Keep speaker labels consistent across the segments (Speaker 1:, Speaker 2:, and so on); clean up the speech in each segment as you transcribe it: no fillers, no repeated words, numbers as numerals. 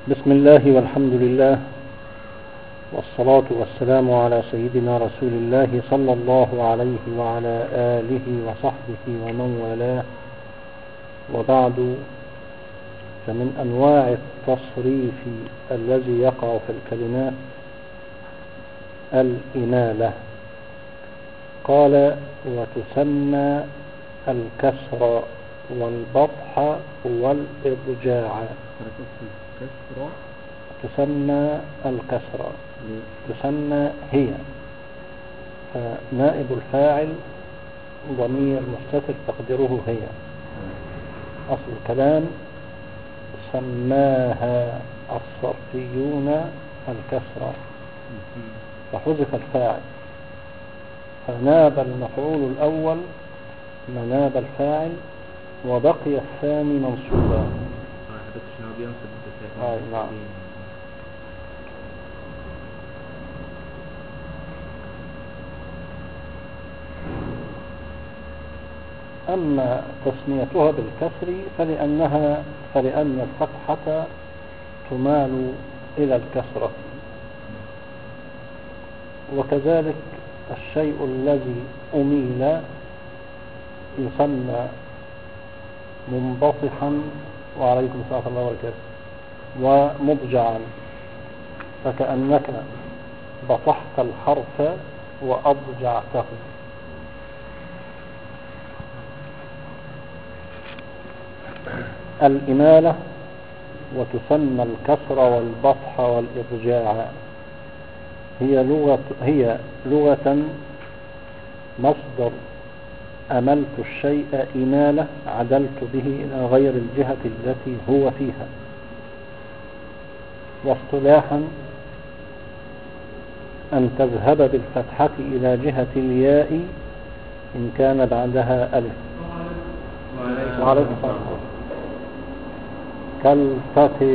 Speaker 1: بسم الله والحمد لله والصلاة والسلام على سيدنا رسول الله صلى الله عليه وعلى آله وصحبه ومن والاه، وبعد. فمن أنواع التصريف الذي يقع في الكلمات الإمالة. قال: وتسمى الكسر والبطح والإضجاع. تسمى الكسر، تسمى هي، فنائب الفاعل ضمير مستتر تقديره هي. أصل الكلام: سماها الصرفيون الكسر، فحذف الفاعل، فناب المفعول الأول مناب الفاعل، وبقي الثاني منصوبا. نعم. أما تسميتها بالكسر فلأن الفتحة تمال إلى الكسرة، وكذلك الشيء الذي أميل يسمى منبطحا، وعليكم السلام ورحمة الله وبركاته، ومضجعا، فكأنك بطحت الحرف وأضجعته. الإمالة وتسمى الكسر والبطح والإضجاع هي لغة مصدر أملت الشيء إمالة، عدلت به إلى غير الجهة التي هو فيها. واصطلاحا أن تذهب بالفتحة إلى جهة الياء إن كان بعدها ألف. وعليكم السلام. كالفتح،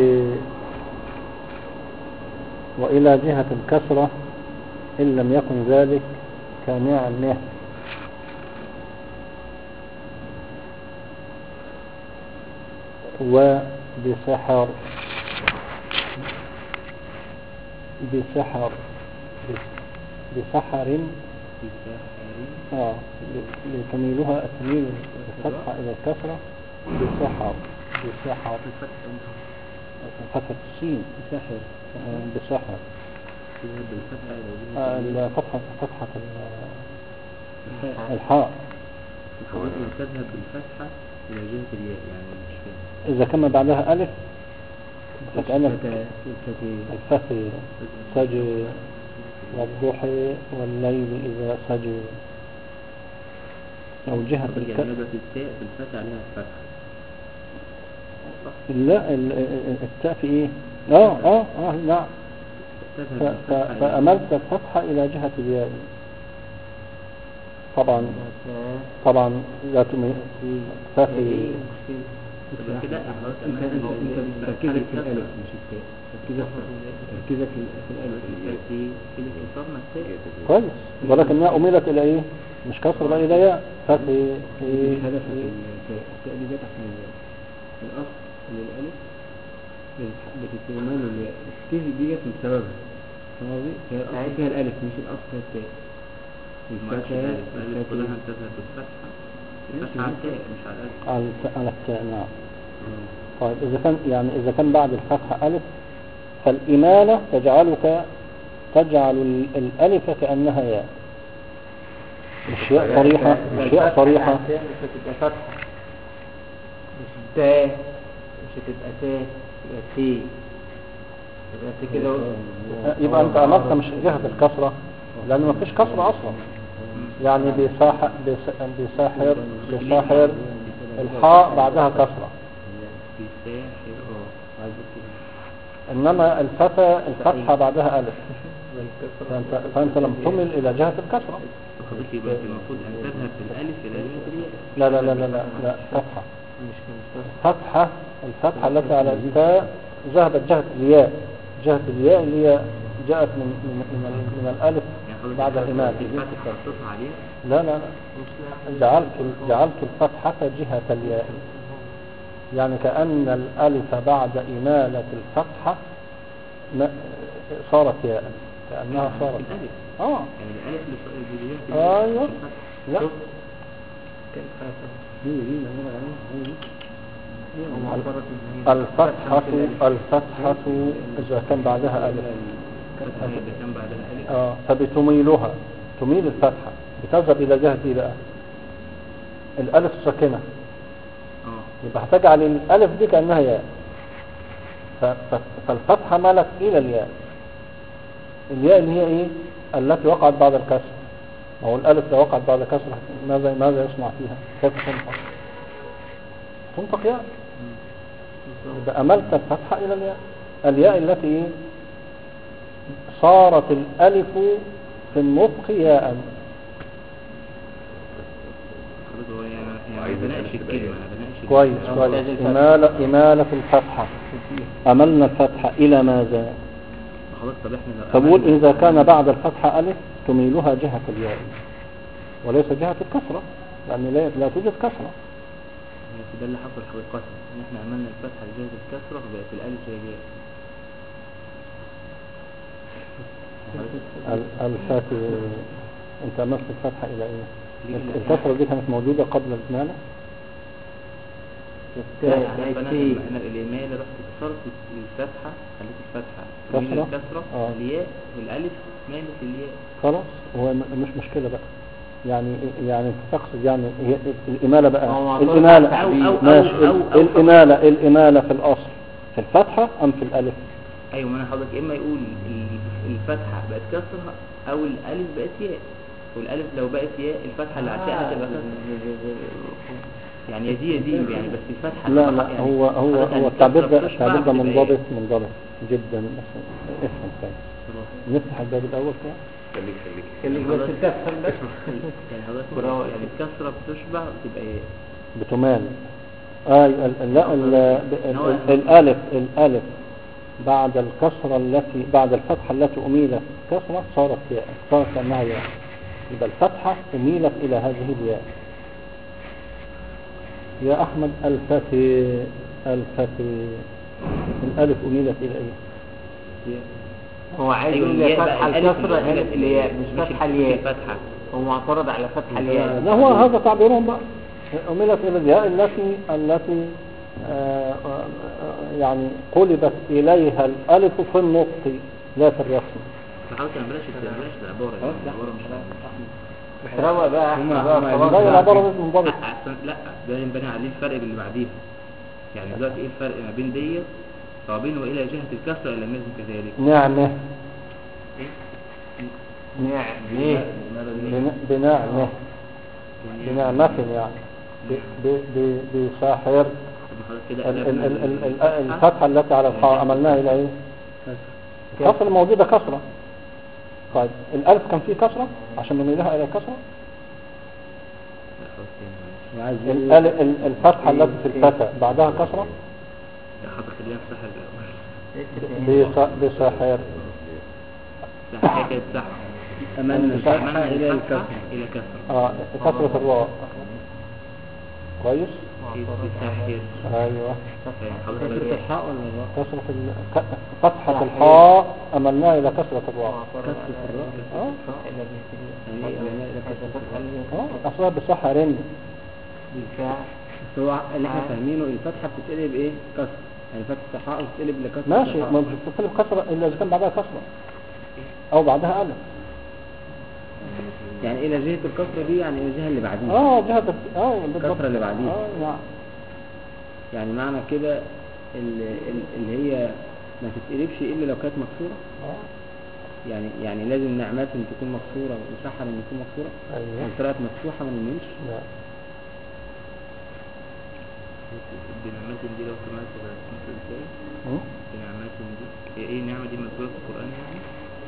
Speaker 1: وإلى جهة الكسرة إن لم يكن ذلك كنعمه. وبسحر، بسحر لتميلها التميل الفتحة إلى الكسرة. بسحر فتحة السين بسحر فتحة الحاء
Speaker 2: تذهب بالفتحة إلى جهة الياء، يعني مش فاهم.
Speaker 1: إذا كان بعدها ألف فكأن الفتح سجي، والضحى والليل إذا سجي، أو جهة
Speaker 2: بالفتح عليها الفتحة.
Speaker 1: لا، التاء في إيه؟ نعم. فأملت الفتحة إلى جهة الياء. طبعا لا تفي
Speaker 2: كده. انت تركيزك في الالف مش التاء، تركيزك في الالف في الاختصار التاء
Speaker 1: كويس، ولكنها أميلت إلى إيه؟ مش كسر بقى إلى ياء. فتي
Speaker 2: مش هدف التاء دي جت عشان الاصل ان الالف بتتمال الياء، التاء دي جت بسببها، فاهم قصدي؟ هي الاصل فيها الالف مش الاصل فيها التاء. الفتحة كلها تذهب بالفتحة على التاء مش على الالف.
Speaker 1: على التاء، نعم. طيب إذا كان بعد الفتحة ألف، فالإمالة تجعل الألف كأنها ياء، مش ياء صريحة، مش ياء صريحة،
Speaker 3: مش هتبقى فتحة، مش تاء، مش هتبقى تاء، تبقى تي، يبقى كده.
Speaker 1: يبقى أنت أمرت مش جهة الكسرة، لأن ما فيش كسرة أصلا. يعني بساحر الحاء بعدها كسرة، إنما الفتحة بعدها ألف، فأنت لم تمل إلى جهة الكسرة.
Speaker 2: المفروض أن تذهب بالألف إلى جهة الياء.
Speaker 1: لا الفتحة التي على التاء ذهبت جهة الياء اللي هي جاءت من الألف بعد الإمام. لا جعلت الفتحة جهة الياء. يعني كأن الألف بعد إمالة الفتحة صارت ياء، كأنها صارت
Speaker 2: الألف
Speaker 1: اه
Speaker 2: يعني الألف اللي فيها
Speaker 1: ايوه لا
Speaker 2: شوف
Speaker 3: هي دي اللي أنا عليها، هي دي. هو عبارة
Speaker 1: الفتحة إذا كان بعدها ألف
Speaker 2: إذا كان بعدها ألف
Speaker 1: فبتميلها، تميل الفتحة، بتذهب إلى جهة إيه بقى؟ الألف ساكنة، يبقى هتجعل الألف دي كأنها ياء، فالفتحة مالت إلى الياء. الياء اللي هي إيه؟ التي وقعت بعد الكسر. أو الألف لو وقعت بعد الكسر ماذا يصنع فيها؟ كيف تنطق؟ تنطق ياء. يبقى أملت الفتحة إلى الياء، الياء التي إيه؟ صارت الألف في النطق ياء.
Speaker 2: هو يعني بناقش الكلمة،
Speaker 1: كويس إمالة الفتحة، أملنا الفتحة إلى ماذا؟
Speaker 2: خلاص. طب احنا
Speaker 1: تقول إذا كان بعد الفتحة ألف تميلها جهة الياء وليس جهة الكسرة، لأن لا توجد كسرة.
Speaker 2: ده اللي حصل حقيقة، ان احنا عملنا الفتحة لجهة الكسرة فبقت الألف هي جهة
Speaker 1: الفاتحة. انت أملت الفتحة إلى إيه؟ الكسرة دي كانت موجودة قبل الإمالة؟
Speaker 2: أنا الإمالة رحت كسرت الفتحة، خليت الفتحة تميل الكسرة الياء والألف مالت الياء.
Speaker 1: خلاص، هو مش مشكلة بقى. يعني انت تقصد يعني هي الإمالة بقى، الإمالة ماشي، الإمالة في الأصل في الفتحة أم في الألف؟
Speaker 2: أيوة، ما أنا حضرتك إما يقول الفتحة بقت كسرها أو الألف بقت ياء، والألف لو بقت ياء الفتحة اللي عشانها تبقى كسر. يعني دي يعني بس الفتحة
Speaker 1: لا
Speaker 2: يعني
Speaker 1: هو التعبير ده منضبط جدا. بس افهم كويس، نفتح الباب الأول كده.
Speaker 3: خليك بس تفهم بس.
Speaker 2: يعني حضرتك يعني الكسرة بتشبع وتبقى ايه؟
Speaker 1: بتمال. الألف بعد الكسرة التي بعد الفتحة التي أميلت كسرة صارت ياء، صارت كأنها ياء، يبقى الفتحة أميلت إلى هذه الياء. يا أحمد الفتي الألف أميلت إلى إيه؟
Speaker 3: هو عايز يقول فتحة الكسرة الياء مش فتحة الياء، هو معترض على فتحة الياء.
Speaker 1: لا، هو هذا تعبيرهم بقى، أميلت إلى الياء التي يعني قلبت إليها الألف في النطق لا في الرسم.
Speaker 2: فحاولت أن بلاش العبارة، العبارة مش
Speaker 3: روق بقى
Speaker 1: لا العبارة مش منضبط.
Speaker 2: لا، ده ينبني عليه الفرق اللي بعديها. يعني دلوقتي ايه الفرق ما بين ديت صابين وإلى جهة الكسرة إلى مازن كذلك؟
Speaker 1: نعمة بنعمة يعني بساحر. الفتحة التي على الحاء عملناها إلى إيه؟ الكسرة الموجودة كسرة. طيب الألف كان فيه كسرة عشان نميلها إلى الكسرة. الفتحة التي في الفتى بعدها كسرة بساحر.
Speaker 2: كانت سحر أمامنا الفتحة إلى الكسرة
Speaker 1: كسرة الراء. كويس.
Speaker 2: بساحر.
Speaker 1: أيوة.
Speaker 2: كسرة الحاء ولا الراء؟
Speaker 1: فتحة الحاء أملناها إلى كسرة الراء.
Speaker 2: كسرة الراء.
Speaker 1: أصلا بسحر
Speaker 3: بالفعل. بس هو اللي احنا فاهمينه الفتحة بتتقلب ايه؟ كسر، يعني فتحة الحاء بتتقلب لكسرة.
Speaker 1: ماشي، ما بتتقلب كسرة إلا إذا كان بعدها كسرة أو بعدها ألف.
Speaker 3: يعني إلى جهة الكسرة دي يعني إلى الجهة اللي بعديها.
Speaker 1: جهة
Speaker 3: الكسرة اللي بعديها. يعني معنى كده اللي هي ما تتقلبش إلا لو كانت مكسورة. يعني لازم نعمات تكون مكسورة وسحر تكون مكسورة.
Speaker 1: أيوة.
Speaker 3: لو طلعت مفتوحة ما نمنش.
Speaker 1: لا.
Speaker 2: بنعمات دي لو سمعت مثل ازاي؟ بنعمات دي ايه نعمة دي مذكورة في القرآن يعني؟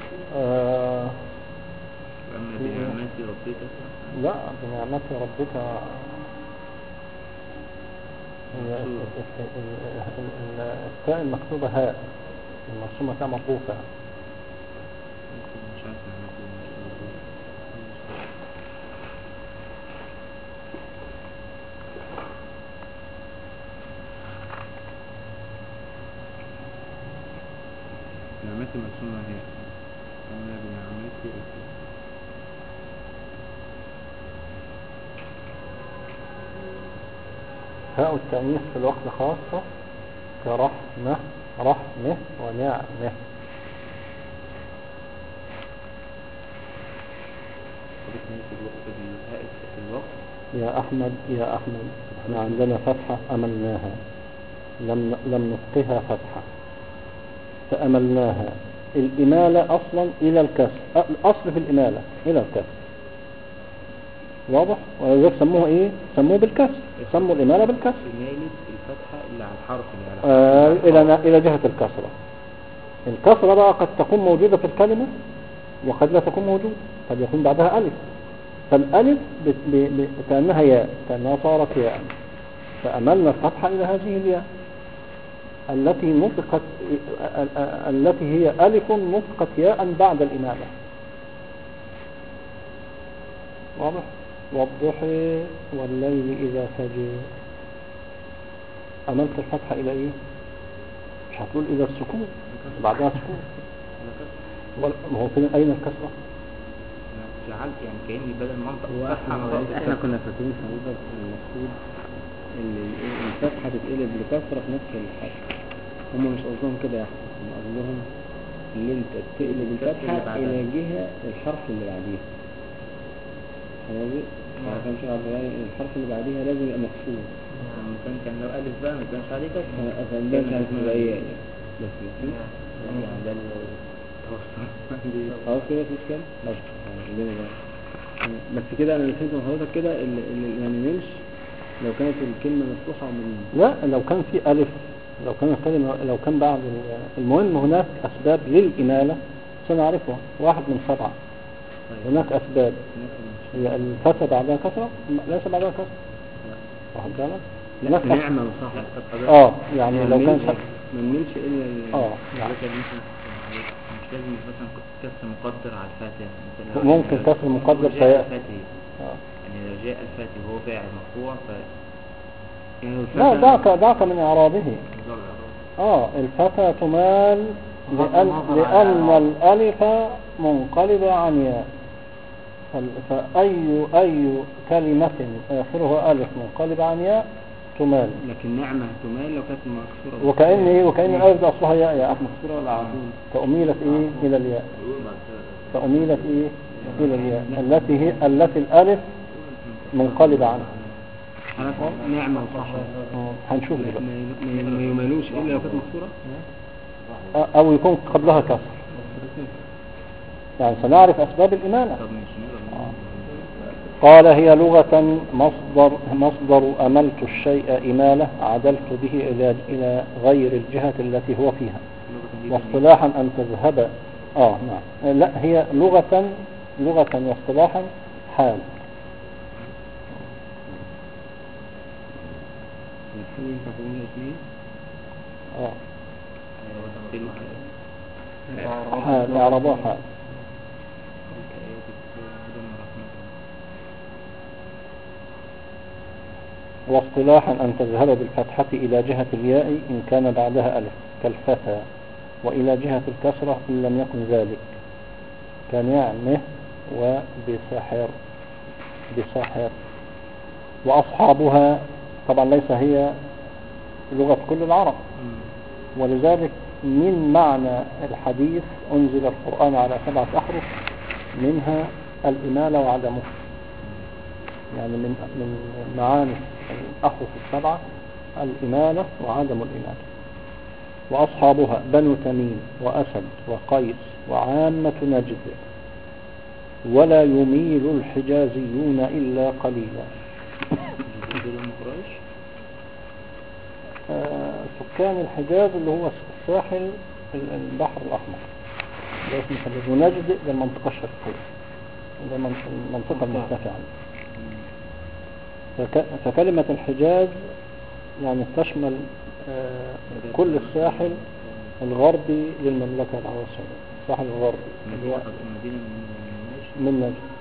Speaker 2: أما بنعمات ربك.
Speaker 1: لا، بنعمات ربك التاء المكتوبة هاء، المرسومة تاء مطبوفة.
Speaker 2: مش عارف نعمات
Speaker 3: مرسومة هي أنا بنعمتي
Speaker 1: هاء التأنيث في الوقت خاصة كرحمة رحمه ونعمه. يا أحمد يا أحمد احنا عندنا فتحة أملناها، لم نفقها فتحة فأملناها. الإمالة أصلا إلى الكسر، الأصل في الإمالة إلى الكسر، واضح؟ ولذلك سموه إيه؟ سموه بالكسر، سموا الإمالة بالكسر.
Speaker 3: إمالة الفتحة اللي على الحرف اللي على
Speaker 1: إلى جهة الكسرة. الكسرة بقى قد تكون موجودة في الكلمة وقد لا تكون موجودة، قد يكون بعدها ألف، فالألف كأنها ياء، كأنها صارت ياء، فأملنا الفتحة إلى هذه الياء التي نطقت، التي هي ألف نطقت ياء بعد الإمالة. واضح؟ والضحى والليل إذا سجى، أملت الفتحة إلى إيه؟ مش هتقول إلى السكون بعدها سكون، ما هو فين أين الكسرة؟
Speaker 2: جعلت يعني كأني بدل منطق
Speaker 3: احنا كنا فاكرين حضرتك المقصود ان الفتحة تتقلب لكسرة في نفس الحرف. هم مش قصدهم كده يا احمد، هم قصدهم ان انت تقلب الفتحة الى جهة الحرف اللي بعديها. كان شرع بيان الحرف اللي بعديها لازم يبقى مكسور.
Speaker 2: كان لو ألف بقى ما كانش عليه كسر،
Speaker 3: فالباقي كانت مبقية بس
Speaker 2: يعني ده التوسط.
Speaker 3: خلاص كده في اشكال؟ بس كده انا اللي فهمت من حضرتك كده اللي ما نملش لو كانت الكلمة مفتوحة ومن
Speaker 1: لا، لو كان في ألف، لو كان الكلمة، لو كان بعد المهم هناك أسباب للإمالة سنعرفها، 1 من 7. هناك أسباب، هي الفتحة بعدها كسرة ليس بعدها كسرة، واخد بالك؟
Speaker 3: لا نعمة وصح.
Speaker 1: يعني لو كان
Speaker 3: ما نملش إلا
Speaker 1: يعني
Speaker 2: مش لازم مثلا كسر مقدر على الفاتحة،
Speaker 1: ممكن كسر مقدر
Speaker 2: سيأتي يعني لو جاء الفاتح وهو فاعل مرفوع
Speaker 1: لا، دعك من إعرابه. الفتى تمال لأن الألف منقلبة عن ياء، فأي كلمة آخرها ألف منقلبة عن ياء تمال.
Speaker 3: لكن نعمة تمال لو كانت مكسورة،
Speaker 1: وكأن الألف أصلها ياء يا أحمد، مكسورة ولا عظيم، فأميلت إلى الياء، فأميلت إلى الياء التي الألف منقلبة عنها.
Speaker 3: نعمة وصح
Speaker 1: هنشوف دلوقتي.
Speaker 3: ما يمالوش إلا لو كانت مكسورة
Speaker 1: أو يكون قبلها كسر، يعني سنعرف أسباب الإمالة. قال هي لغة مصدر أملت الشيء إمالة عدلت به إلى غير الجهة التي هو فيها، واصطلاحا أن تذهب نعم، لا هي لغة واصطلاحا حال. حال إعرابها حال. واصطلاحا أن تذهب بالفتحة إلى جهة الياء إن كان بعدها ألف كالفتى، وإلى جهة الكسرة إن لم يكن ذلك كنعمه بسحر. وأصحابها طبعا ليس هي لغة كل العرب، ولذلك من معنى الحديث أنزل القرآن على 7 أحرف منها الإمالة وعدمه، يعني من معاني الأحرف 7 الإمالة وعدم الإمالة. وأصحابها بنو تميم وأسد وقيس وعامة نجد، ولا يميل الحجازيون إلا قليلا. سكان الحجاز اللي هو الساحل البحر الأحمر، ده اسمه حجاز، ونجد ده المنطقة الشرقية، ده المنطقة المرتفعة. فكلمة الحجاز يعني تشمل كل الساحل الغربي للمملكة العربية السعودية، الساحل الغربي من نجد.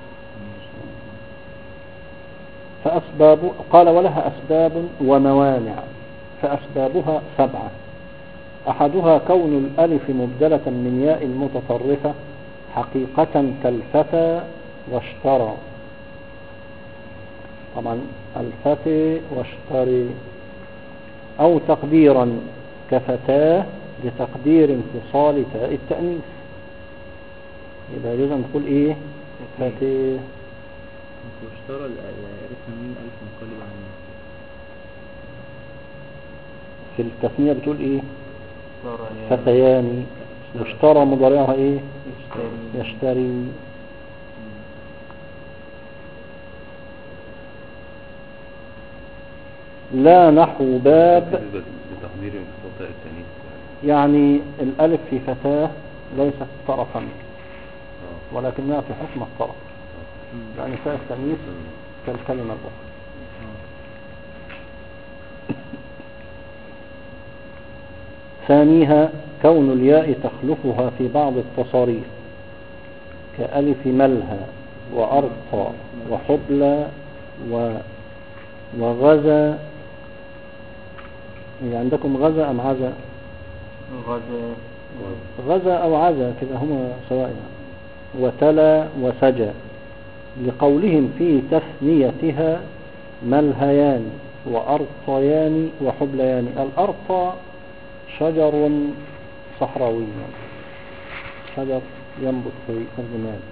Speaker 1: فأسباب، قال ولها أسباب وموانع، فأسبابها 7. أحدها كون الألف مبدلة من ياء متطرفة حقيقة كالفتى واشترى. طبعا الفتى واشتري. أو تقديرا كفتاه لتقدير انفصال تاء التأنيث. يبقى يجوز أن تقول إيه؟ فتى.
Speaker 3: واشترى الألف من ألف منقلب عنه.
Speaker 1: في التثنية بتقول إيه؟ فتيان. واشترى مضارعها إيه؟ يشتري. لا نحو باب.
Speaker 4: بتقدير انفصال تاء التأنيث
Speaker 1: يعني الألف في فتاة ليست طرفا ولكنها في حكم الطرف، يعني تاء التأنيث كالكلمة الأخرى. ثانيها كون الياء تخلفها في بعض التصاريف كألف ملهى وأرطى وحبلى وغزى. عندكم غزى أم عزى؟ غزى أو عزى كده هما سواء. وتلا وسجى لقولهم في تثنيتها ملهيان وأرطيان وحبليان. الأرطى شجر صحراوي، شجر ينبت في الرمال.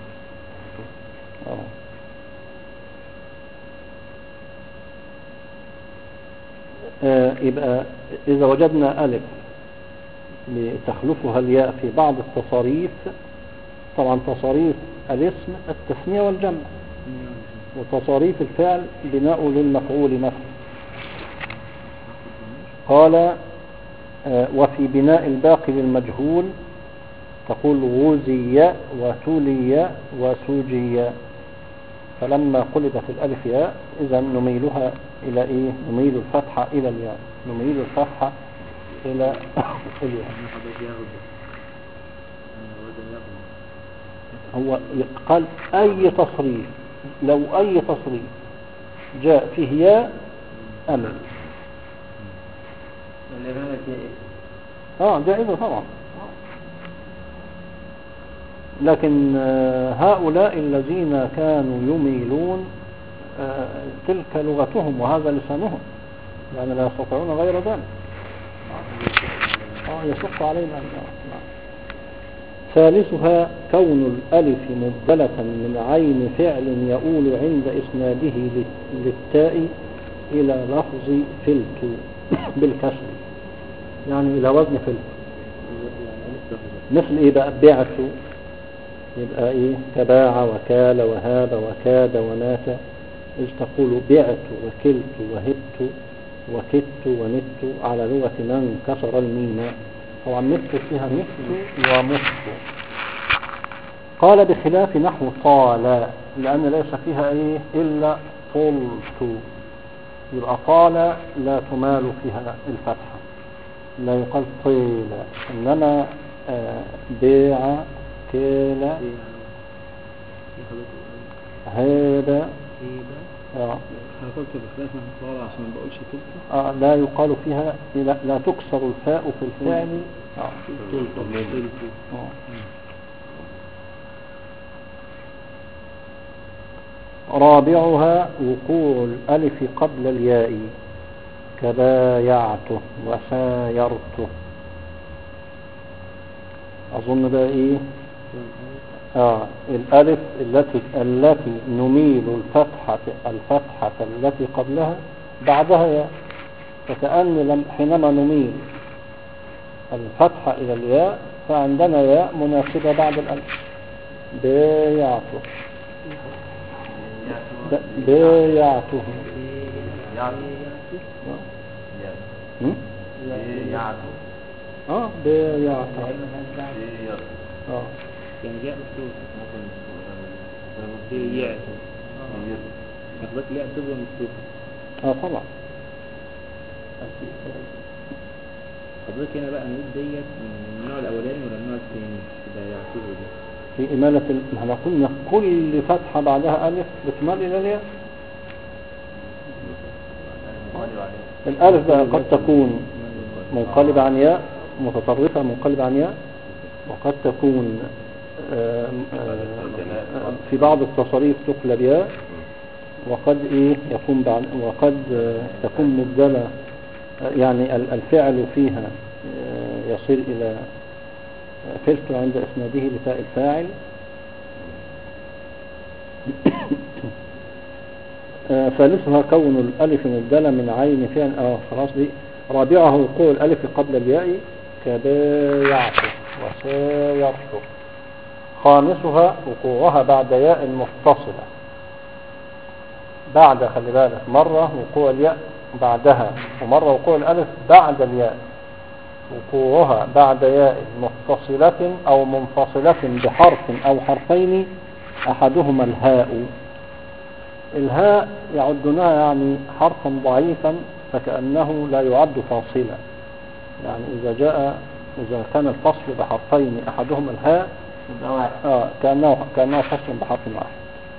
Speaker 1: يبقى إذا وجدنا ألف لتخلفها الياء في بعض التصاريف، طبعا تصاريف الاسم التثنية والجمع، وتصاريف الفعل بناء للمفعول مثلا. قال وفي بناء الباقي للمجهول تقول غزي وتولي وسوجي. فلما قلبت الألف ياء إذا نميلها إلى إيه؟ نميل الفتحة إلى الياء، نميل الفتحة إلى الياء. هو قال أي تصريف، لو أي تصريف جاء فيه ياء أمل. جائزة طبعا. لكن هؤلاء الذين كانوا يميلون تلك لغتهم وهذا لسانهم، يعني لا يستطيعون غير ذلك. يشق عليهم أن. ثالثها كون الألف مبدلة من عين فعل يؤول عند إسناده للتاء إلى لفظ فلت بالكسر، يعني إلى وزن فلت. مثل إيه بقى؟ بعت، يبقى إيه؟ كباع وكال وهاب وكاد ومات. إذ تقول بعت وكلت وهبت وكدت ونت على لغة من كسر الميم. طبعا نت فيها نت ومت. قال بخلاف نحو طال، لأن ليس فيها إيه إلا طلت. يبقى طال لا تمال فيها الفتحة، لا يقال طيل. إنما بيع كيل هيدا
Speaker 3: أنا قلت بخلاف نحو طال عشان ما بقولش تلك.
Speaker 1: لا يقال فيها، لا تكسر الفاء في الفعل. رابعها وقوع الألف قبل الياء كبايعته وسايرته. أظن ده إيه؟ الألف التي نميل الفتحة التي قبلها بعدها ياء. فكأن حينما نميل الفتحة إلى الياء فعندنا ياء مناسبة بعد الألف. بايعته بايعته بايعته
Speaker 3: يعني جاء مفتوح بيعته. أخبرت الياء تبقى مفتوحة.
Speaker 1: طبعا.
Speaker 3: حضرتك هنا بقى نقول ديت من النوع الأولاني ولا النوع الثاني؟ بايعته دي
Speaker 1: في إمالة احنا قلنا كل فتحة بعدها ألف بتمال إلى الياء. الألف بقى قد تكون منقلبة عن ياء متطرفة منقلبة عن ياء، وقد تكون في بعض التصاريف تقلب ياء، وقد يكون وقد تكون مبدلة، يعني الفعل فيها يصير إلى فلت عند إسناده لتاء الفاعل. ثالثها كون الألف مبدلة من عين فعل خلاص دي. رابعها وقوع الألف قبل الياء كبايعته وسايرته. خامسها وقوعها بعد ياء متصلة، بعد خلي بالك مرة وقوع الياء بعدها، ومرة وقوع الألف بعد الياء. وقوعها بعد ياء متصلة أو منفصلة بحرف أو حرفين أحدهما الهاء. الهاء يعدونها يعني حرفا ضعيفا، فكأنه لا يعد فاصلا، يعني إذا كان الفصل بحرفين أحدهما الهاء كأنه فصل بحرف واحد.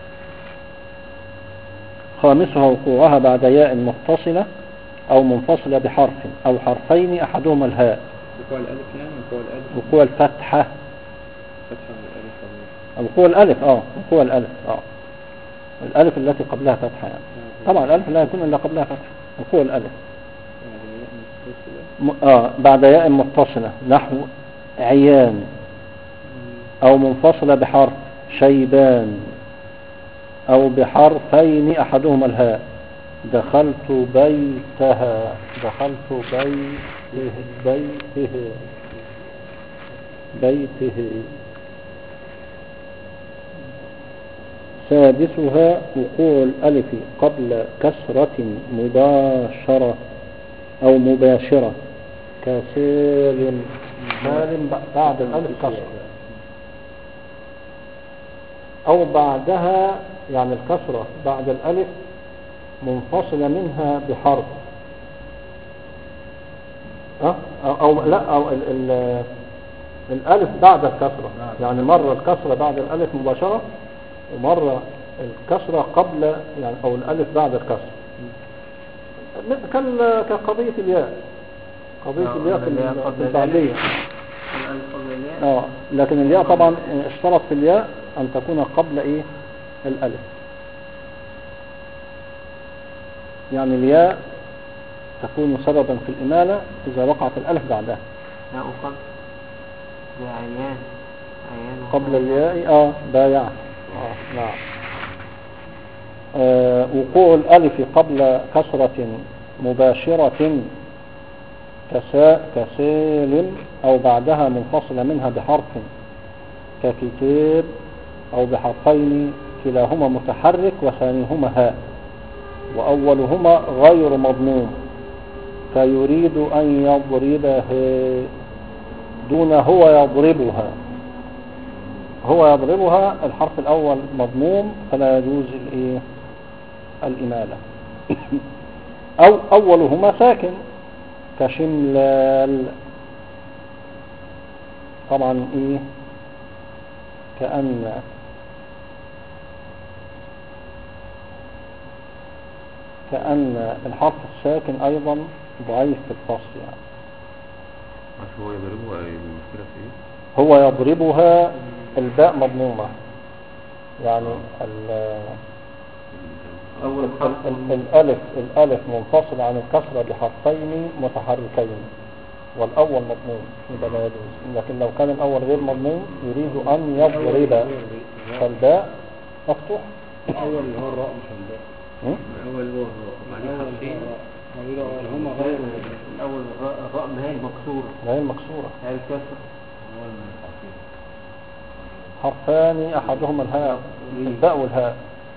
Speaker 1: خامسها وقوعها بعد ياء متصلة أو منفصلة بحرف أو حرفين أحدهما الهاء.
Speaker 3: وقوع الألف يعني
Speaker 1: وقوع الفتحة، وقوع الألف وقوع الألف الألف التي قبلها فتحة يعني. طبعا الألف لا يكون إلا قبلها فتحة. وقوع الألف بعد ياء متصلة نحو عيان، أو منفصلة بحرف شيبان، أو بحرفين أحدهما الهاء. دخلت بيتها، دخلت بيته. سادسها وقوع الألف قبل كسرة مباشرة أو مباشرة كسالم. سالم بعد الألف كسرة، أو بعدها يعني الكسرة بعد الألف منفصلة منها بحرف أو لا أو الألف بعد الكسرة، يعني مرة الكسرة بعد الألف مباشرة، ومرة الكسرة قبل يعني أو الألف بعد الكسرة. كقضية الياء، قضية الياء في البعدية. لكن الياء طبعا اشترط في الياء أن تكون قبل الألف، يعني الياء تكون سببا في الإمالة إذا وقعت الألف بعدها.
Speaker 2: لا وقبل عيان
Speaker 1: قبل الياء بايع. نعم. وقوع الألف قبل كسرة مباشرة كسالم، أو بعدها منفصلة منها بحرف ككتاب، أو بحرفين كلاهما متحرك وثانيهما هاء، وأولهما غير مضموم، فيريد أن يضربها دون هو يضربها. هو يضربها الحرف الأول مضموم فلا يجوز الإمالة. أو أولهما ساكن كشملال، طبعا كأن الحرف الساكن أيضا ضعيف في الفصل يعني.
Speaker 4: هو يضربها المشكلة في ايه؟
Speaker 1: هو يضربها الباء مضمومة، يعني الألف منفصل عن الكسرة بحرفين متحركين، والأول مضموم يبقى لا يجوز. لكن لو كان الأول غير مضموم يريد أن يضرب فالباء مفتوح.
Speaker 3: الأول اللي هو الراء مش الباء.
Speaker 4: الأول هو الراء بعدين حرفين.
Speaker 3: هما غير الأول الراء اللي هي المكسورة.
Speaker 1: هي المكسورة
Speaker 3: هي الكسر.
Speaker 1: حرفان أحدهما الهاء، الباء والهاء.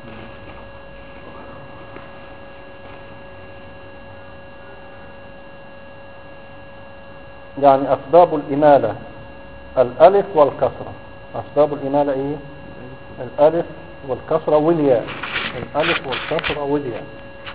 Speaker 1: يعني أسباب الإمالة الألف والكسرة. أسباب الإمالة الألف والكسرة والياء. الألف والكسرة والياء.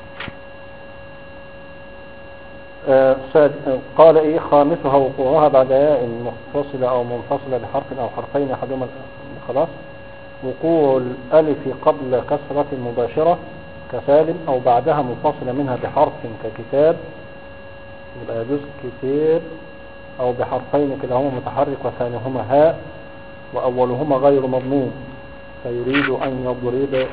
Speaker 1: قال خامسها وقوعها بعد ياء متصلة أو منفصلة بحرف أو حرفين أحدهما خلاص. وقوع الألف قبل كسرة مباشرة كسالم، أو بعدها منفصلة منها بحرف ككتاب، يبقى يجوز كتاب أو بحرفين كلاهما متحرك وثانيهما هاء وأولهما غير مضموم، فيريد أن يضربها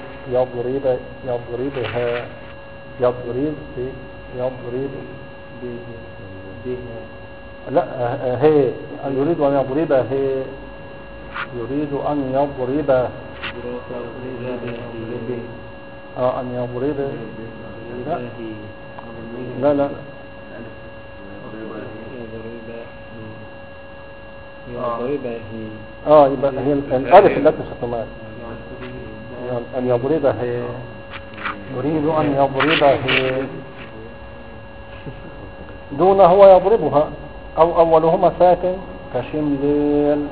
Speaker 1: لا هي يريد أن يضربها يريد أن يضربها أن يضرب لا يبقى هي الألف التي ستمات أن يضربها يريد أن يضربها دون هو يضربها، أو أولهما ساكن كشمليل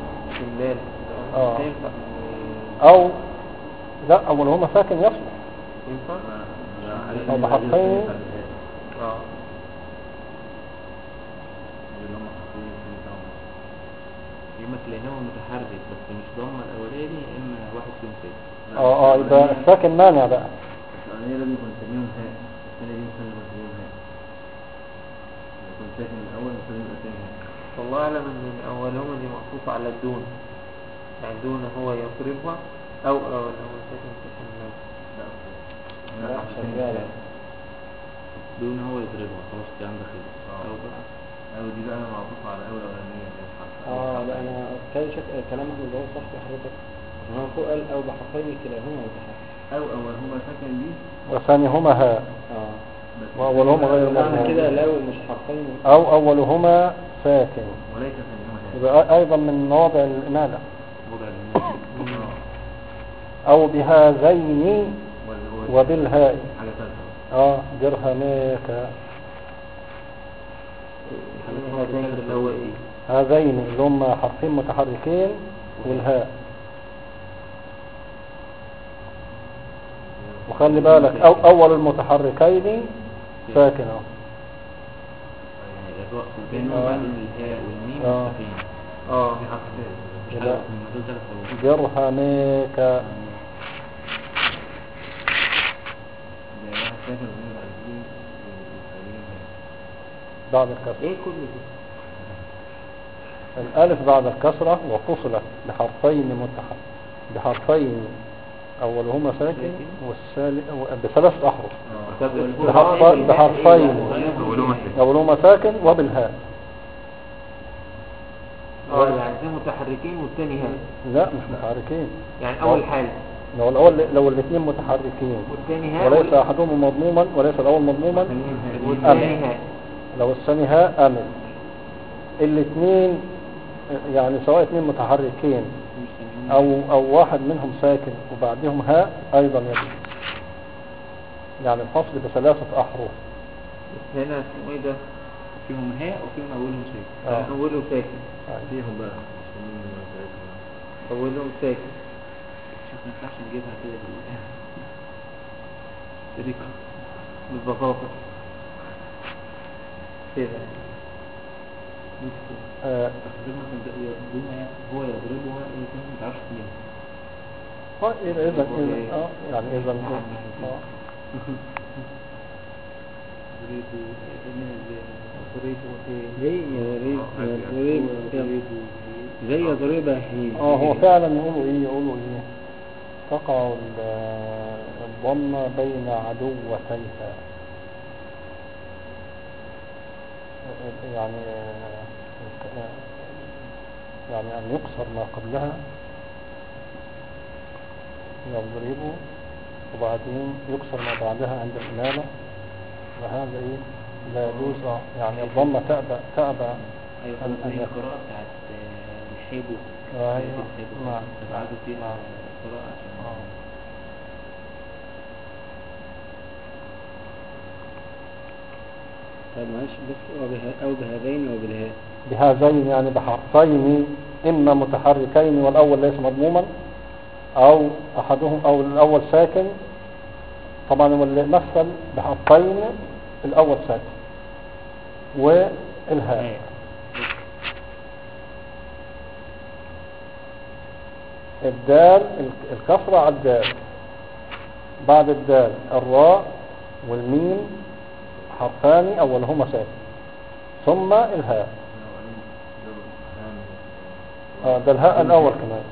Speaker 1: أو لا أولهما ساكن يصلح أو بحرفين
Speaker 2: يما تلاقيناه متحرك بس مش ضمن الاولاني يا اما واحد فيهم ساكن.
Speaker 1: يبقى الساكن مانع بقى.
Speaker 3: الأولانية لازم يكون سميهم هاء، الثانية دي مثلا يكون سميهم هاء، يكون ساكن الأول والثاني يبقى سميهم هاء.
Speaker 2: والله أعلم إن أولهما دي معطوفة على الدون، يعني دون هو يضربها أو أولهما ساكن كشمال.
Speaker 3: لا شغالة.
Speaker 2: دون هو يضربها خلاص الكلام ده خلص.
Speaker 3: أو دي بقى معطوفة على أول أولانية اللي
Speaker 1: لا أنا كان كلام أحمد اللي هو صح يا حضرتك، عشان هو فوق قال أو بحرفين كلاهما متحرك
Speaker 3: أو أولهما ساكن دي
Speaker 1: وثانيهما هاء وأولهما غير مضموم
Speaker 3: كده لو مش حرفين
Speaker 1: أو أولهما ساكن
Speaker 3: وليس ثانيهما هاء
Speaker 1: يبقى أيضا من مواضع الإمالة أو بهذين وبالهاء
Speaker 3: حاجة ثالثة
Speaker 1: درهميك
Speaker 2: الأولي
Speaker 1: هذين اللي هم حرفين متحركين والهاء. وخلي بالك أول المتحركين ساكن
Speaker 2: يعني الرأس بينهم وبعدين الهاء والميم مستقيم في حرف
Speaker 1: درهميك بعد الكسرة.
Speaker 2: ايه كل دي؟
Speaker 1: الألف بعد الكسرة وفصلت بحرفين أولهما ساكن بثلاث أحرف بحرفين أولهما ساكن وبالهاء.
Speaker 2: يعني اثنين متحركين والثاني هاء.
Speaker 1: لا مش متحركين،
Speaker 2: يعني أول حالة
Speaker 1: لو الاثنين متحركين
Speaker 2: والثاني هاء
Speaker 1: وليس أحدهما مضموما وليس الأول مضموما
Speaker 2: والثاني هاء.
Speaker 1: لو الثاني هاء أمن الاثنين، يعني سواء اثنين متحركين أو واحد منهم ساكن وبعدهم هاء أيضا يجب، يعني الفصل بثلاثة أحرف.
Speaker 2: هنا اسمه ايه ده؟ فيهم هاء وفيهم أولهم ساكن. أولهم ساكن
Speaker 3: فيهم بقى
Speaker 2: أولهم ساكن. شوف ما ينفعش نجيبها كده بالبساطة كده هو يضربها الاثنين ما تعرفش
Speaker 3: زي يضربها هي
Speaker 1: هو فعلا يقولوا ايه تقع الضمة بين عدوتيها، يعني أن يكسر ما قبلها يضربه وبعدين يكسر ما بعدها عند الإمالة، وهذا إيه لا يجوز. يعني الضمة تأبى
Speaker 2: أن القراءة بتاعت الحبو
Speaker 1: نعم
Speaker 2: تبعدوا فيها قراءة
Speaker 3: طيب معلش بس أو بهذين وبالهاء.
Speaker 1: بهذين يعني بحرفين إما متحركين والأول ليس مضموما أو أحدهم أو الأول ساكن. طبعا واللي مثل بحرفين الأول ساكن والهاء. الدال الكسرة على الدال، بعد الدال الراء والميم حرفان أولهما ساكن ثم الهاء. ده الهاء الأول كمان.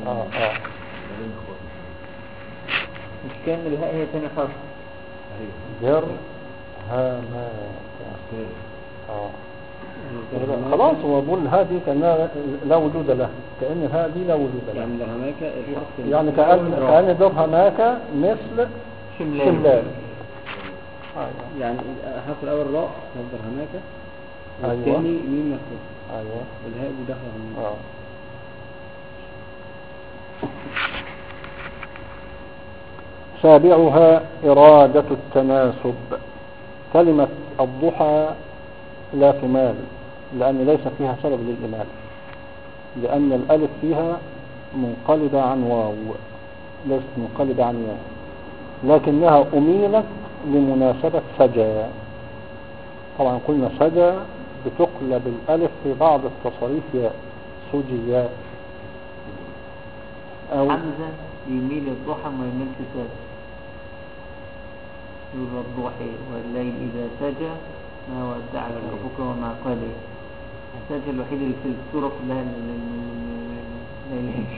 Speaker 2: مش كان الهاء هي تاني حرف؟
Speaker 1: درهمة. خلاص هو بقول الهاء دي كأنها لا وجود لها، كأن الهاء دي لا وجود لها.
Speaker 3: يعني درهماك الحرف
Speaker 1: يعني كأن درهماك مثل شملال.
Speaker 3: يعني الحرف الأول راء درهماك،
Speaker 1: أيوة.
Speaker 3: والثاني ميم مفتوح.
Speaker 1: أيوة.
Speaker 3: والهاء دي داخله في
Speaker 1: سابعها إرادة التناسب. كلمة الضحى لا تمال لأن ليس فيها سبب للإمالة، لأن الألف فيها منقلبة عن واو، ليست منقلبة عن ياء، لكنها أميلت لمناسبة سجى. طبعا قلنا سجى بتقلب الألف في بعض التصاريف ياء، سجياء. أو
Speaker 2: حمزة يميل الضحى ما يميلش سجى، يقول الضحى والليل إذا سجى ما ودعك ربك وما قلى. السجى الوحيد اللي في السورة كلها الليل،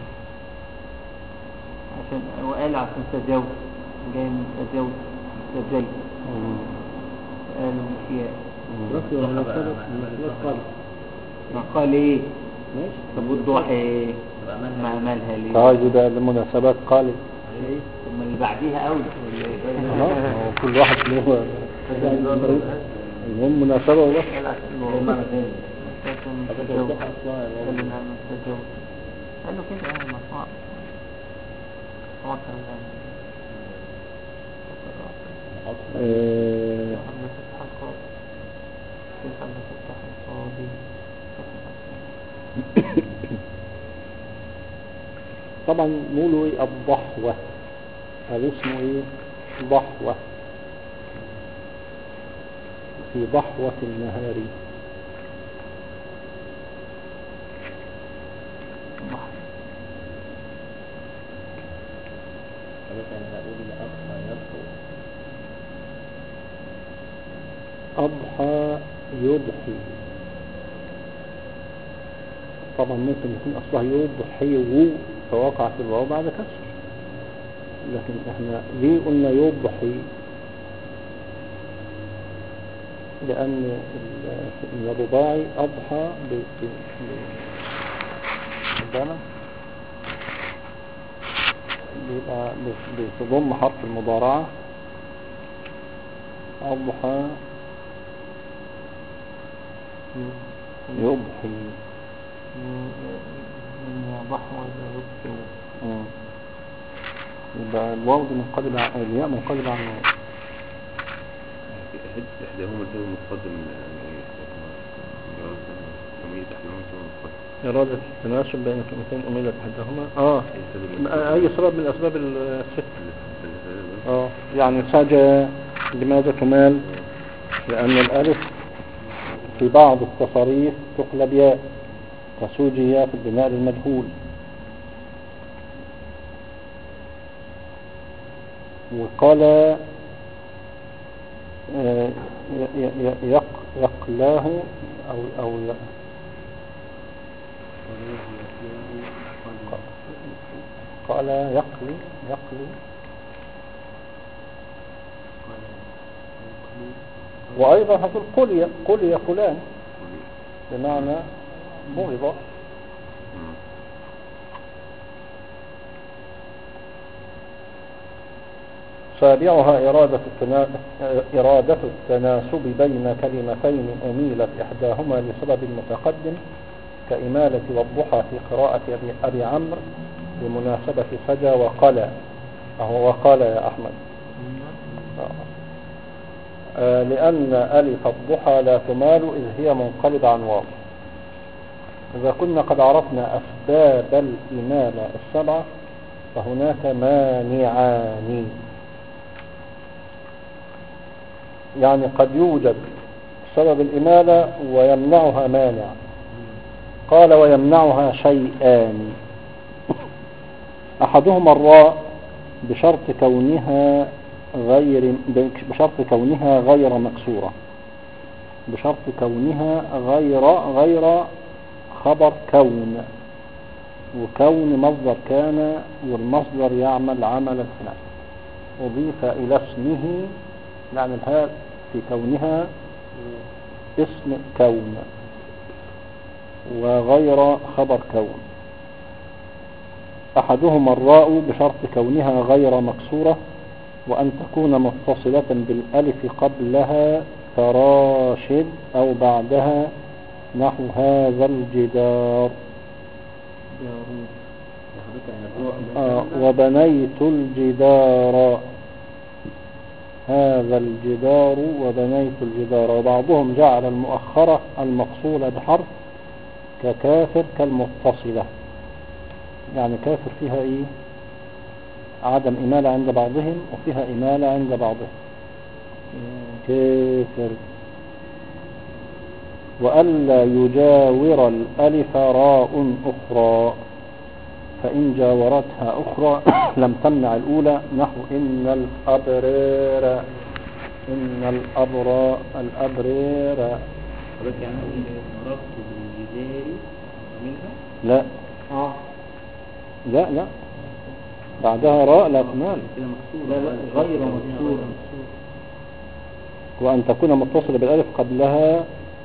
Speaker 2: عشان وقال عشان سجوت، جاي من سجوت سجيت، قال مش ياء. ما قال ايه؟ طب والضحى ما عملها ليه؟
Speaker 1: طيب ده المناسبات قال
Speaker 2: ثم اللي بعديها أولى
Speaker 1: كل واحد له المهم مناسبة وبس.
Speaker 2: قال له كده يعني مصنع
Speaker 1: طبعا نقولوا ايه الضحوة، هذا اسمه ايه ضحوة، في ضحوة النهار. أضحى يضحي، طبعا ممكن يكون أصلها يضحي فوقع في الواو بعد كسر، لكن احنا ليه قلنا يضحي؟ لأن الرباعي أضحى بيبقى بتضم حرف المضارعة. أضحى يضحي
Speaker 2: من ضحوة يضحي،
Speaker 1: يبقى الواو دي منقلبة، الياء منقلبة عن الواو.
Speaker 4: إحداهما الثاني متقدم
Speaker 1: إرادة التناسب بين كلمتين أميلت إحداهما أي سبب من الأسباب الست. يعني سجى لماذا تمال؟ لأن الألف في بعض التصاريف تقلب ياء، كسوجيا في البناء المجهول. وقال يقلاه أو قال يقلي وأيضا هتقول قل يا فلان بمعنى موعظة. سابعها إرادة التناسب بين كلمتين أميلت إحداهما لسبب متقدم، كإمالة والضحى في قراءة أبي عمرو بمناسبة سجى وقال. وقال يا أحمد لأن ألف الضحى لا تمال إذ هي منقلب عن واو. إذا كنا قد عرفنا أسباب الإمالة السبعة فهناك مانعان، يعني قد يوجد سبب الإمالة ويمنعها مانع. قال ويمنعها شيئان، أحدهما الراء بشرط كونها غير مكسورة، بشرط كونها غير خبر كون، وكون مصدر كان، والمصدر يعمل عمل الفعل، أضيف إلى اسمه، يعني الهاء في كونها اسم كون، وغير خبر كون. أحدهما الراء بشرط كونها غير مكسورة، وأن تكون متصلة بالألف قبلها كراشد أو بعدها نحو هذا الجدار. وبنيت الجدار، هذا الجدار وبنيت الجدار. وبعضهم جعل المؤخرة المفصولة بحرف ككافر كالمتصلة، يعني كافر فيها ايه عدم إمالة عند بعضهم، وفيها إمالة عند بعضهم كافر. وألا يجاور الألف راء أخرى، فإن جاورتها أخرى لم تمنع الأولى، نحو إن الأبرار، إن الأبرار.
Speaker 3: حضرتك يعني مررت بالجدار منها؟
Speaker 1: لا لا بعدها راء لا تمال.
Speaker 3: لا غير مكسورة.
Speaker 1: وأن تكون متصلة بالألف قبلها،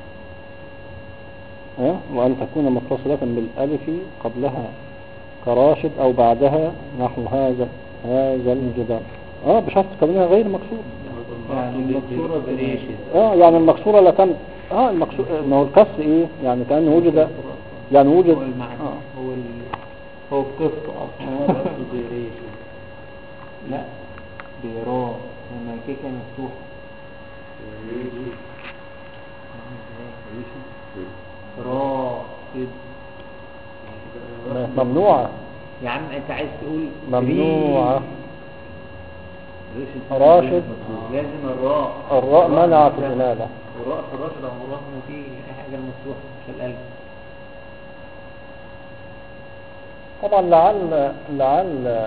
Speaker 1: وأن تكون متصلة بالألف قبلها كراشد أو بعدها نحو هذا الجدار. بشرط كونها غير مكسورة.
Speaker 3: يعني المكسورة براشد.
Speaker 1: يعني المكسورة لا كان المكسور، ما هو الكسر ايه يعني كأنه وجد، يعني وجد
Speaker 3: هو المعنى هو القسط اصلا. لا بيراه لما كيكه مفتوحه رائد
Speaker 1: ممنوعة
Speaker 3: يا عم. انت عايز تقول
Speaker 1: ممنوعة. راشد
Speaker 3: لازم
Speaker 1: الراء منعت الإمالة.
Speaker 3: والراء في الراشد او الراء في اي حاجه مفتوحه في القلب.
Speaker 1: طبعا لعل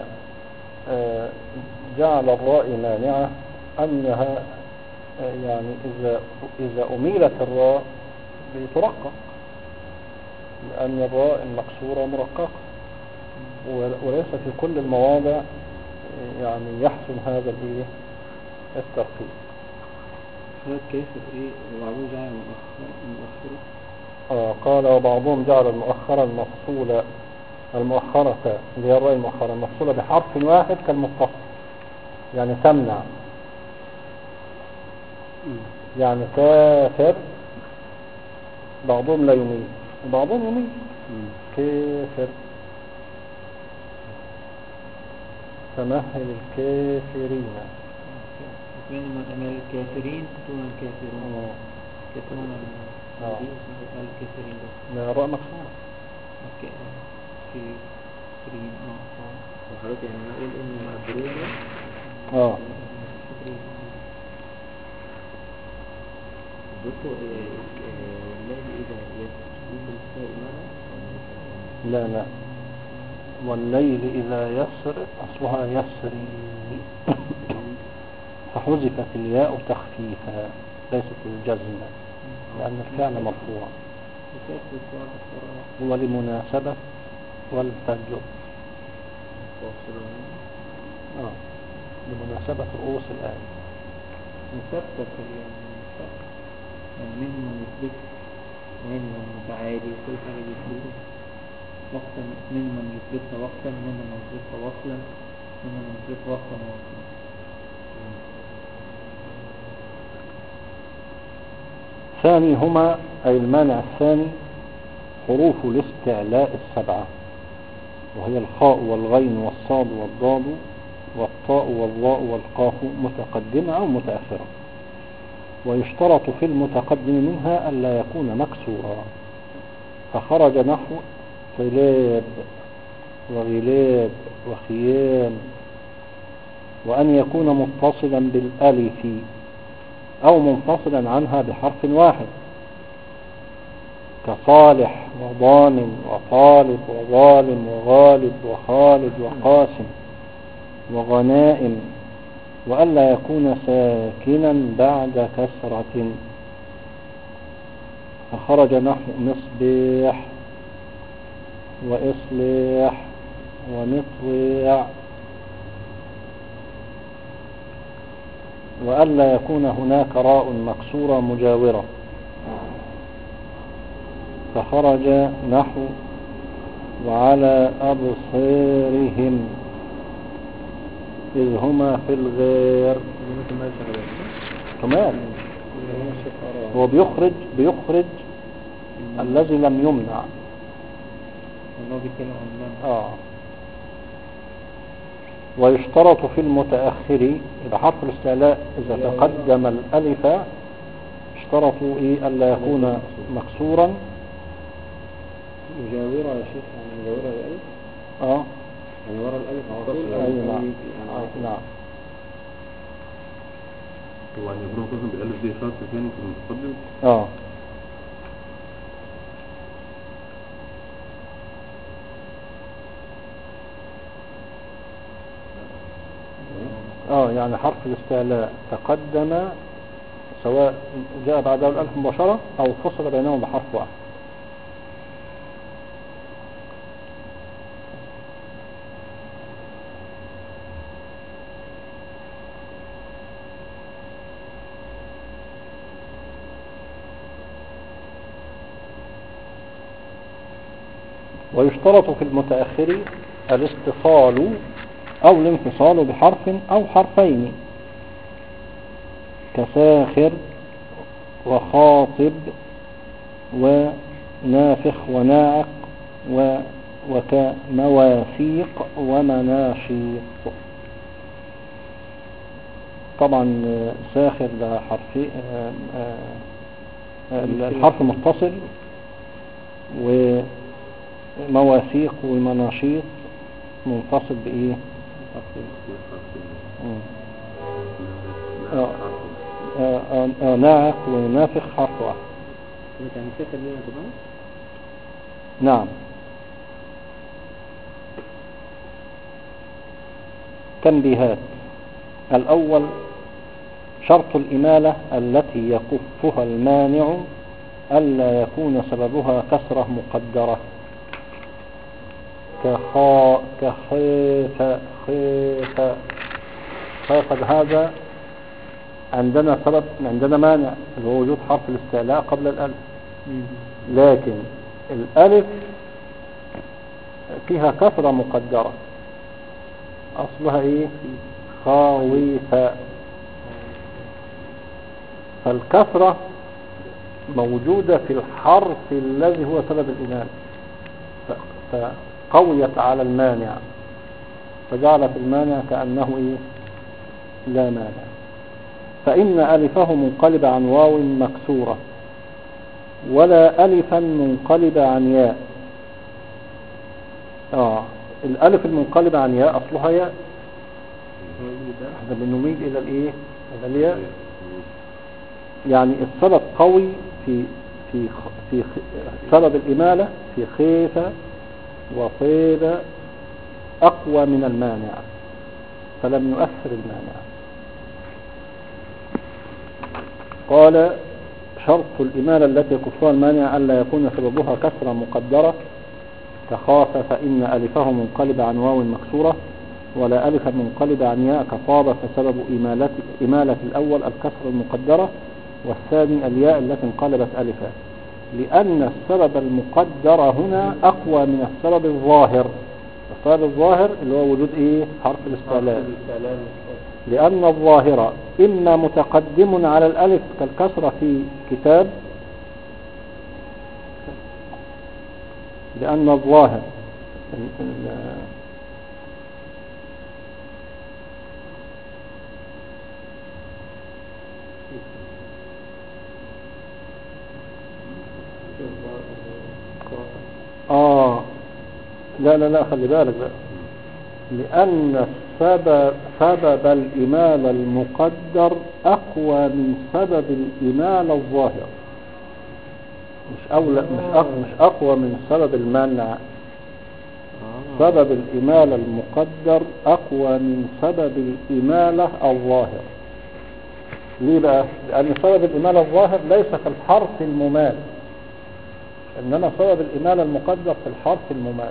Speaker 1: جعل الراء مانعة أنها يعني إذا أميلت الراء بترقق، لأن الراء المكسورة مرققة، وليس في كل المواضع يعني يحسن هذا الترقيق.
Speaker 3: كيف ايه وبعضهم جعل المؤخرة
Speaker 1: قال وبعضهم جعل المؤخرة اللي هي الراء المؤخرة المفصولة بحرف واحد كالمتصل، يعني تمنع، يعني كافر. بعضهم لا يميل وبعضهم يميل كافر. فمهل الكافرين
Speaker 3: من الكافرين دون الكافرون كتون الكافرين
Speaker 1: لا راء مكسورة
Speaker 3: كافرين وحضرتك يعني نقول إن مأبرورة دكتور والليل إذا يسر
Speaker 1: لا والليل إذا يسر أصلها يسري فحذفت الياء تخفيفا ليست الجزم، لأن الفعل مرفوع ولمناسبة والفجر لمناسبة رؤوس الآية
Speaker 3: مثبت يعني منهم يثبت منهم متعالي كل حاجة يثبت وقتا، منهم يثبت وقتا، منهم يثبت وصلا، منهم يثبت وقتا وصلا.
Speaker 1: ثانيهما أي المانع الثاني حروف الاستعلاء السبعة، وهي الخاء والغين والصاد والضاد والطاء والظاء والقاف متقدمة أو متأخرة، ويشترط في المتقدم منها ألا يكون مكسورا، فخرج نحو طلاب وغلاب وخيام. وأن يكون متصلا بالألف أو منفصلا عنها بحرف واحد كصالح وضامن وطالب وظالم وغالب وخالد وقاسم وغنائم. وألا يكون ساكنا بعد كسرة، فخرج نحو مصباح وإصلح ومطوع، وألا يكون هناك راء مكسورة مجاورة، فخرج نحو وعلى أبصارهم إذ هما في الغير. كمال هو بيخرج الذي لم يمنع. ويشترط في المتأخر إذا حرف الاستعلاء إذا تقدم الألف اشترطوا ألا يكون مكسورا
Speaker 3: مجاورة يا شيخ، يعني مجاورة الألف يعني ورا الألف على طول.
Speaker 1: نعم.
Speaker 4: هو أن يكون متصل بالألف دي شرط ثاني في المتقدم.
Speaker 1: يعني حرف الاستعلاء تقدم سواء جاء بعده الألف مباشرة أو فصل بينهم بحرف واحد. ويشترط في المتأخر الاتصال أو الانفصال بحرف أو حرفين كساخر وخاطب ونافخ وناعق وكمواثيق ومناشيط. طبعا ساخر ده حرفي، الحرف متصل، ومواثيق ومناشيط منفصل بإيه؟ ناعق ونافخ حرف واحد.
Speaker 3: يعني ساخر ليه طبعا؟
Speaker 1: نعم. تنبيهات: الأول شرط الإمالة التي يكفها المانع ألا يكون سببها كسرة مقدرة كخيف خيف. هذا عندنا سبب، عندنا مانع اللي هو وجود حرف الاستعلاء قبل الألف، لكن الألف فيها كسرة مقدرة أصلها إيه؟ خاويفة. فالكسرة موجودة في الحرف الذي هو سبب الإمالة، فقويت على المانع فجعلت المانع كأنه إيه؟ لا مانع. فإن ألفه منقلب عن واو مكسورة ولا ألفا منقلب عن ياء. الألف المنقلب عن ياء أصلها ياء، احنا بنميل إلى الإيه؟ إلى الياء. يعني السبب قوي في سبب الإمالة في خيفة وطيبة أقوى من المانع، فلم يؤثر المانع. قال: شرط الإمالة التي يكفها المانع ألا يكون سببها كسرة مقدرة كخاف، فإن ألفه منقلب عن واو مكسورة ولا ألف منقلب عن ياء كطاب، فسبب إمالة الأول الكسرة المقدرة والثاني الياء التي انقلبت ألفا، لأن السبب المقدر هنا أقوى من السبب الظاهر. السبب الظاهر اللي هو وجود إيه؟ حرف الاستعلاء، لأن الظاهر إما متقدم على الألف كالكسرة في كتاب، لأن الظاهر لا خلي بالك بقى، لأن سبب الإمالة المقدر أقوى من سبب الإمالة الظاهر، مش أقوى من سبب المانع. سبب الإمالة المقدر أقوى من سبب الإمالة الظاهر. ليه بقى؟ لأن سبب الإمالة الظاهر ليس في الحرف الممال، إنما سبب الإمالة المقدر في الحرف الممال.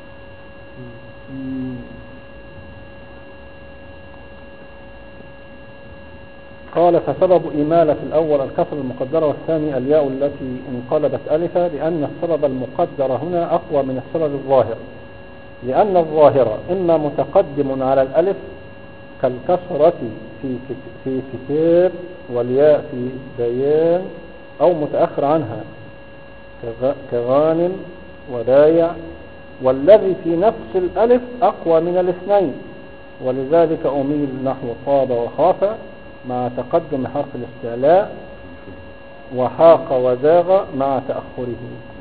Speaker 1: قال فسبب إمالة الأول الكسر المقدرة والثاني الياء التي انقلبت ألفا، لأن السبب المقدر هنا أقوى من السبب الظاهر، لأن الظاهر إما متقدم على الألف كالكسرة في كتاب والياء في بيان، أو متأخر عنها كغانم ورايع، والذي في نفس الألف أقوى من الاثنين، ولذلك أميل نحو طاب وخاف مع تقدم حرف الاستعلاء، وحاق وزاغ مع تأخره.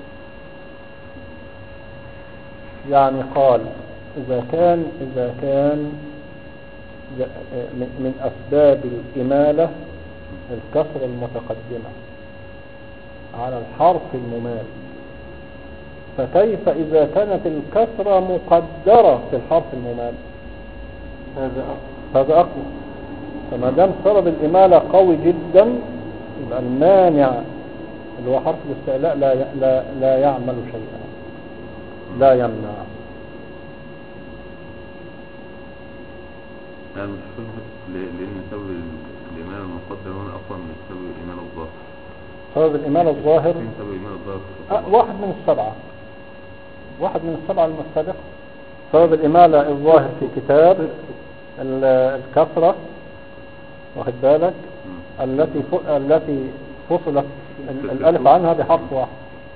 Speaker 1: يعني قال إذا كان من أسباب الإمالة الكسر المتقدمة على الحرف الممال، فكيف إذا كانت الكسرة مقدرة في الحرف الممال؟ هذا أقوى. فما دام سبب الإمالة قوي جدا، يبقى المانع اللي هو حرف الاستعلاء لا يعمل شيئا، لا يمنع.
Speaker 4: أنا مش فاهم لأن سبب الإمالة المقدر هنا أقوى من سبب الإمالة الظاهر.
Speaker 1: سبب الإمالة الظاهر
Speaker 4: سبب الإمالة الظاهر واحد من السبعة المستدق. سبب الإمالة الظاهر في كتاب الكسرة، واخد بالك، التي فصلت الألف عنها بحرف واحد.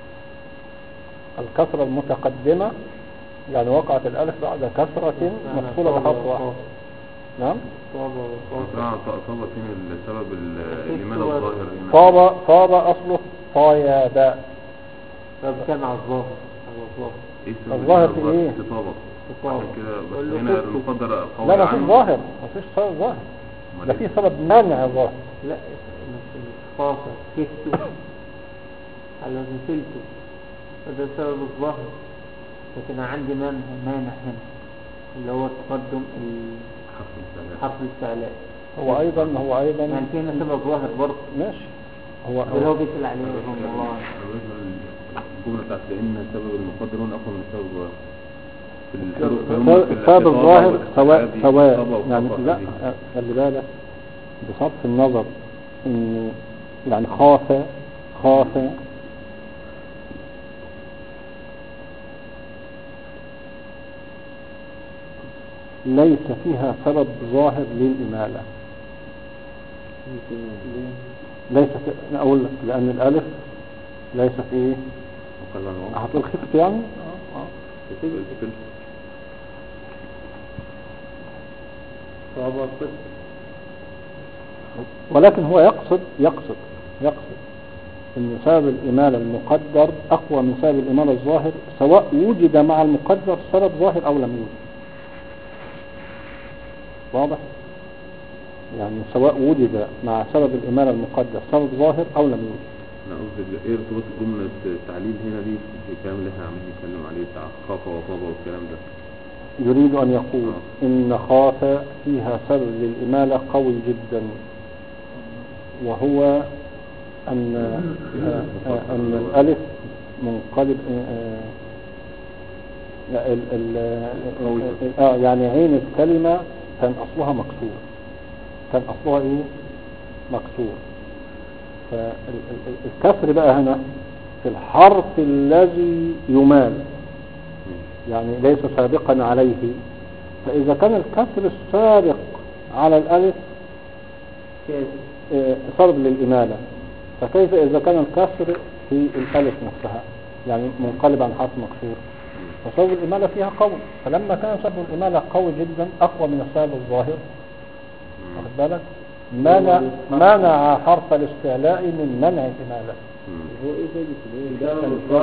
Speaker 4: الكسرة المتقدمة يعني وقعت الألف بعد كسرة مفصولة بحرف واحد. نعم. طابة فين السبب الإمالة الظاهر هنا؟
Speaker 1: طابة أصله طيابا.
Speaker 3: طب كان على الظاهر.
Speaker 1: الظاهر في ايه؟
Speaker 4: في طابة عشان كده، بس هنا المقدر قوي.
Speaker 1: لا، ما فيش ظاهر، ما فيش سبب ظاهر، ده في سبب مانع ظاهر.
Speaker 3: لا مش فاصل كيستو على نسلته، فده سبب الظاهر، لكن عندي مانع هنا اللي هو تقدم حرف الاستعلاء.
Speaker 1: هو ايضا
Speaker 3: يعني فينا سبب ظاهر برضه.
Speaker 1: ماشي.
Speaker 3: اللي هو بيسأل عليه رحمه الله.
Speaker 4: الجملة بتاعت لأن سبب المقدر هنا أقوى من السبب الظاهر.
Speaker 1: السبب الظاهر سواء يعني. لا، خلي بالك بصرف النظر ان يعني خاف ليس فيها سبب ظاهر للإمالة. أقول لك لأن الألف ليس فيه هتقول خفت يعني. ولكن هو يقصد ان سبب الإمالة المقدر أقوى من سبب الإمالة الظاهر، سواء وجد مع المقدر سبب ظاهر أو لم يوجد. واضح؟ يعني سواء وجد مع سبب الإمالة المقدر سبب ظاهر أو لم يوجد.
Speaker 4: أنا قصدي إيه ارتباط الجملة التعليل هنا دي في الكلام اللي احنا عاملين نتكلم عليه بتاع خاف وطابة والكلام ده.
Speaker 1: يريد أن يقول إن خاف فيها سبب للإمالة قوي جدا، وهو أن الألف منقلب يعني عين الكلمة كان أصلها مكسور. مكسور. فالكسر بقى هنا في الحرف الذي يمال، يعني ليس سابقا عليه. فإذا كان الكسر السابق على الألف سبب للإمالة، فكيف إذا كان الكسر في الألف نفسها يعني منقلب عن حرف مكسور؟ فسبب الإمالة فيها قوي. فلما كان سبب الإمالة قوي جدا أقوى من السبب الظاهر، واخد بالك، منع حرف الاستعلاء من منع الإمالة.
Speaker 3: هو ايه فايدة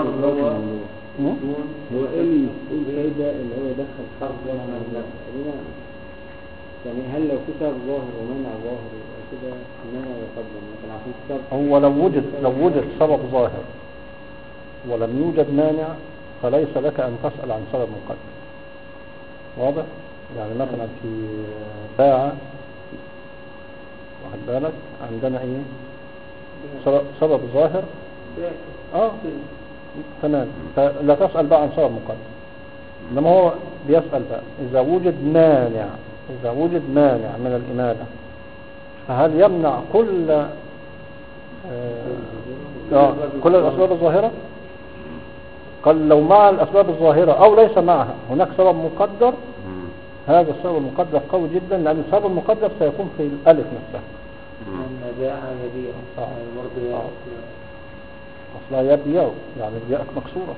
Speaker 3: هو ايه الفايدة اللي هو يدخل حرف ظاهر؟ يعني هل لو في سبب ظاهر ومنع ظاهر يبقى كده منع يقدم، لكن عشان سبب
Speaker 1: هو لو وجد سبب ظاهر ولم يوجد مانع فليس لك أن تسأل عن سبب مقدم. واضح؟ يعني مثلا في باع، واخد بالك، عندنا ايه سبب ظاهر تمام. فلا تسأل بقى عن سبب مقدر، إنما هو بيسأل بقى إذا وجد مانع من الإمالة فهل يمنع كل الأسباب الظاهرة؟ قال لو مع الأسباب الظاهرة أو ليس معها هناك سبب مقدر، هذا السبب المقدر قوي جدا، لأن السبب المقدر سيكون في الألف نفسها.
Speaker 3: لأن باع يبيع برضه
Speaker 1: أصلا يبيع يعني الياء مكسورة.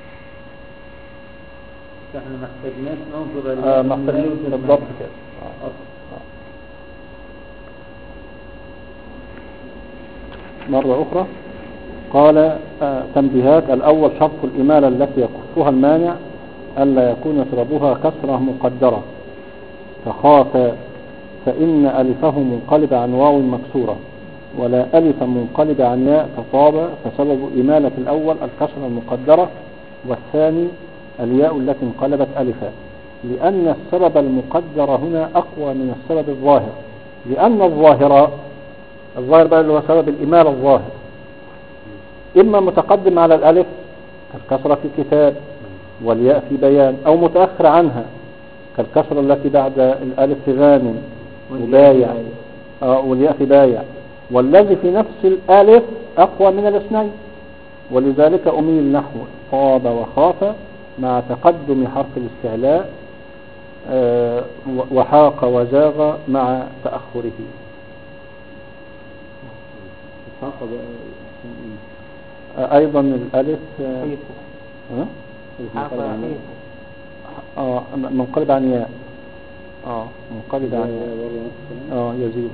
Speaker 3: احنا ما احتاجناش ننظر
Speaker 1: محتاجين بالضبط كده. مرة أخرى قال تنبيهات. الأول شرط الإمالة التي يكفها المانع ألا يكون سببها كسرة مقدرة كخاف فإن ألفه منقلب عن واو مكسورة، ولا ألف منقلب عن ياء كطاب، فسبب إمالة الأول الكسرة المقدرة، والثاني الياء التي انقلبت ألفا، لأن السبب المقدر هنا أقوى من السبب الظاهر، لأن الظاهر بقى اللي هو سبب الإمالة الظاهر إما متقدم على الألف كالكسرة في كتاب والياء في بيان، أو متأخر عنها كالكسرة التي بعد الألف في غانم وبايع والياء في بايع، والذي في نفس الألف أقوى من الاثنين، ولذلك أميل نحو طاب وخاف مع تقدم حرف الاستعلاء وحاق وزاغ مع تأخره. أيضا الألف منقلب عن ياء منقلب عن ياء يزيد.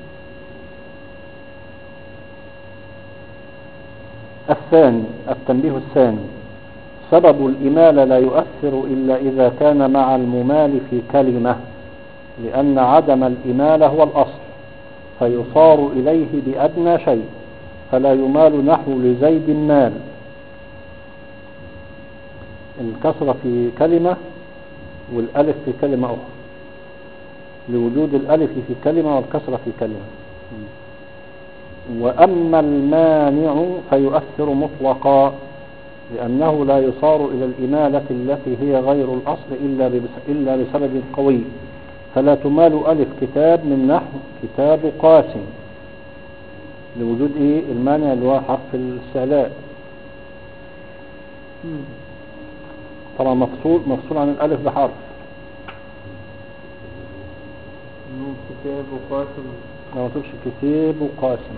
Speaker 1: الثاني التنبيه الثاني سبب الإمالة لا يؤثر إلا إذا كان مع الممال في كلمة، لأن عدم الإمالة هو الأصل فيصار إليه بأدنى شيء، فلا يمال نحو لزيد مال. الكسرة في كلمة والألف في كلمة أخرى، لوجود الألف في كلمة والكسرة في كلمة. وأما المانع فيؤثر مطلقا، لأنه لا يصار إلى الإمالة التي هي غير الأصل إلا بسبب قوي، فلا تمال ألف كتاب من نحو كتاب قاسم، لوجود المانع اللي هو حرف الاستعلاء، طبعا مفصول عن الألف بحرف.
Speaker 3: كتاب وقاسم
Speaker 1: ما تقولش كتاب وقاسم،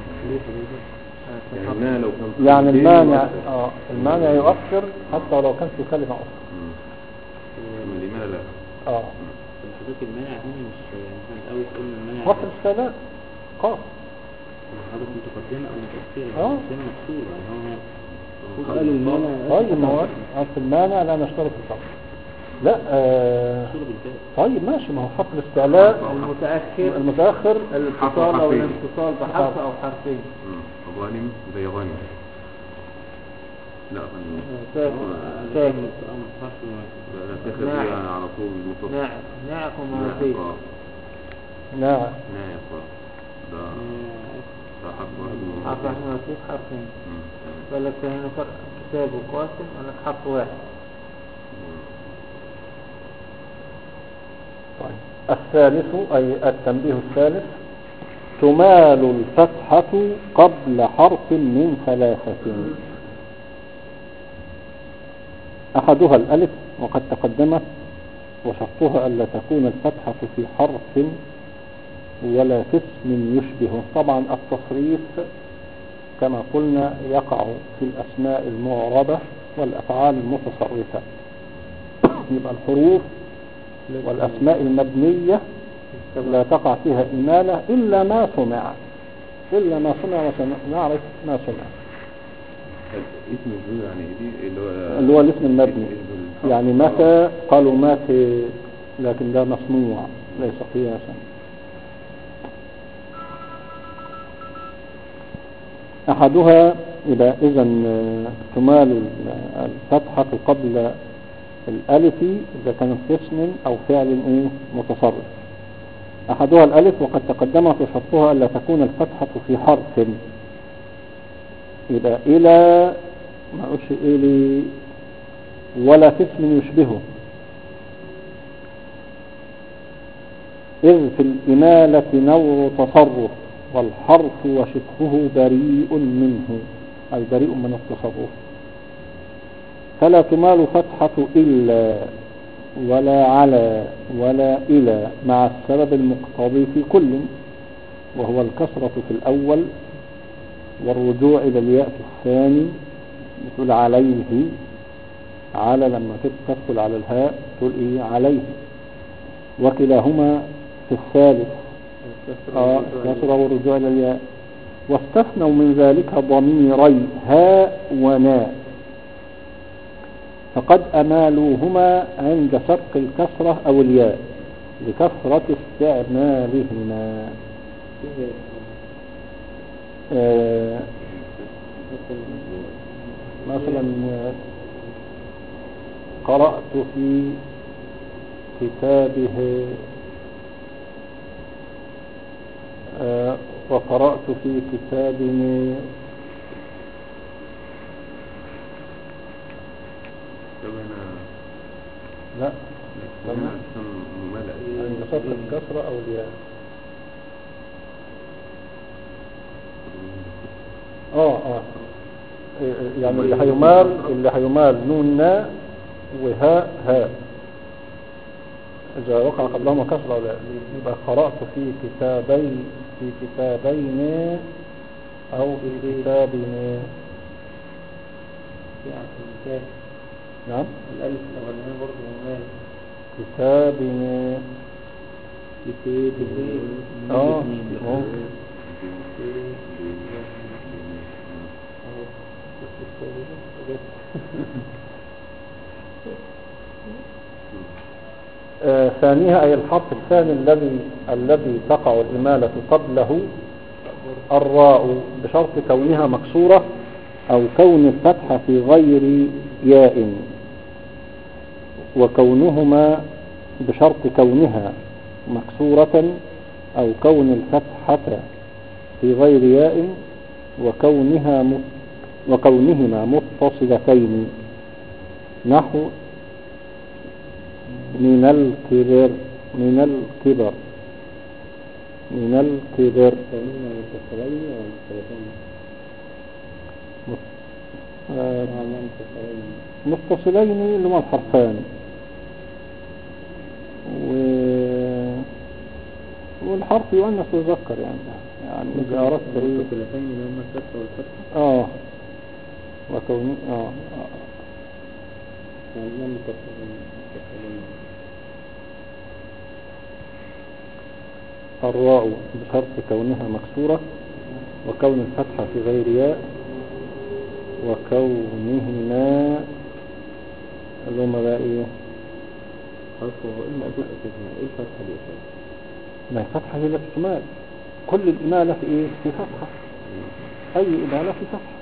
Speaker 4: يعني
Speaker 1: المانع يؤثر حتى لو كان في كلمة أخرى.
Speaker 4: الإمالة لا.
Speaker 3: حضرتك المانع هنا مش يعني احنا الأول قلنا المانع
Speaker 1: حرف الاستعلاء قاف
Speaker 3: حضرتك متقدمة أو متأخرة مقدمة مكسورة يعني هو
Speaker 1: قال المانع. طيب ما هو حرف المانع لا نشترط في الفصل لا طيب ماشي، ما هو حرف الاستعلاء المتأخر
Speaker 3: الاتصال أو الانفصال بحرف أو حرفين.
Speaker 4: غانم زي غانم لا
Speaker 3: غانم
Speaker 4: لا على طول متصل.
Speaker 3: ناعق وموازين
Speaker 1: ناعق
Speaker 4: ده حرف واحد
Speaker 3: حرف موازين حرفين. قال لك هنا فرق كتاب وقاسم قال لك حرف واحد.
Speaker 1: الثالث أي التنبيه الثالث تمال الفتحة قبل حرف من ثلاثة، أحدها الألف وقد تقدمت، وشرطها ألا تكون الفتحة في حرف ولا في اسم يشبهه. طبعا التصريف كما قلنا يقع في الأسماء المعربة والأفعال المتصرفة، يبقى الحروف والأسماء المبنية لا تقع فيها إمالة إلا ما سمع ونعرف ما سمع.
Speaker 4: اسم الجزء يعني دي
Speaker 1: اللي هو الاسم المبني، يعني متى قالوا مات، لكن ده مصنوع ليس قياسا. أحدها إذن تمال الفتحة قبل الألف إذا كانت اسم أو فعل متصرف. أحدها الألف وقد تقدمت، وشرطها ألا تكون الفتحة في حرف، يبقى إلى ما اقولش ايه لي ولا في اسم يشبهه، إذ في الإمالة نوع تصرف والحرف وشبهه بريء منه، أي بريء من التصرف. فلا تمال فتحة إلا ولا على ولا إلى مع السبب المقتضي في كل، وهو الكسرة في الأول والرجوع إلى الياء في الثاني. بتقول عليه، على لما تدخل على الهاء تقول إيه عليه. وكلاهما في الثالث الكسرة والرجوع إلى الياء. واستثنوا من ذلك ضميري هاء وناء، فقد أمالوهما عند سبق الكسرة أو الياء لكثرة استعمالهما. مثلا قرأت في كتابه وقرأت في كتابه لا عند سبق الكسرة أو الياء. يعني اللي هيمال نون ناء وهاء هاء إذا وقع قبلهما كسرة أو لا. يبقى قرأت في كتابين أو في كتابين. نعم
Speaker 3: الألف الأولانية برضه ممال.
Speaker 1: كتابين ثانيها أي الحرف الثاني الذي تقع الإمالة قبله الراء بشرط كونها مكسورة أو كون الفتحة في غير ياء، وكونهما بشرط كونها مكسورة أو كون الفتحة في غير ياء وكونهما متصلتين، نحو من الكبر متصلين اللي هما الحرفان، والحرف يؤنث ويذكر يعني إذا أردت
Speaker 3: متصلتين اللي هما الكسرة والفتحة.
Speaker 1: وكون الراء بشرط كونها مكسورة وكون الفتحة في غير ياء وكونهما اللي هما بقى ايه
Speaker 3: ايه الفتحة دي؟
Speaker 1: ما الفتحة هي التي تمال. كل الإمالة في ايه؟ في فتحة. أي إمالة في فتحة.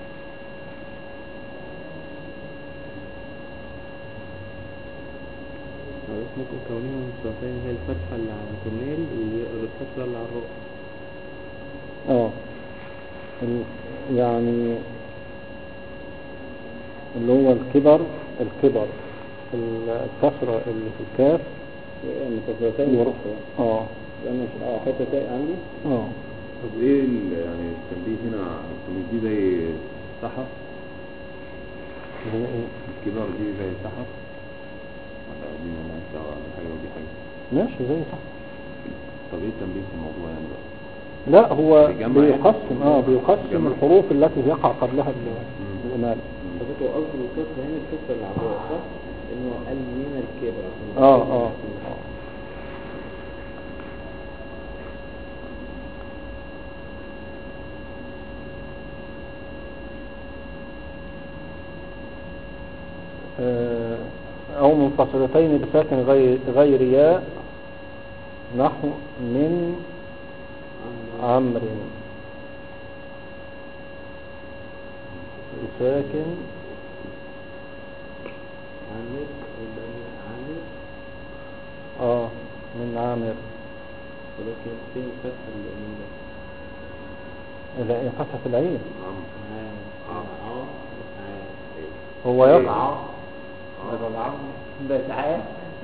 Speaker 3: ممكن كونها متصلتين هي الفتحة اللي على الكمال والكسرة اللي على الراء.
Speaker 1: يعني اللي هو الكبر الكسرة اللي في الكاف
Speaker 3: متصلتين
Speaker 1: يعني
Speaker 3: حتى تاء عندي.
Speaker 4: طب ايه يعني التنبيه هنا مش دي زي صحف؟
Speaker 1: هي ايه
Speaker 4: الكبر دي زي صحف ولا دي مالهاش دعوة حاجة ودي حاجة؟
Speaker 1: ماشي زي صح.
Speaker 4: طب ايه التنبيه في الموضوع يعني بقى؟
Speaker 1: لا هو بيقسم الحروف التي يقع قبلها الإمالة.
Speaker 3: فذلك أصل الكسر هنا الكسر اللي على الراء صح؟ إنه قال من الكبر.
Speaker 1: أو منفصلتين بساكن غير ياء، نحو من عمر بساكن من عامر،
Speaker 3: ولكن فين فتحة الأمين
Speaker 1: فتحة العين هو يصل
Speaker 3: بسعاه.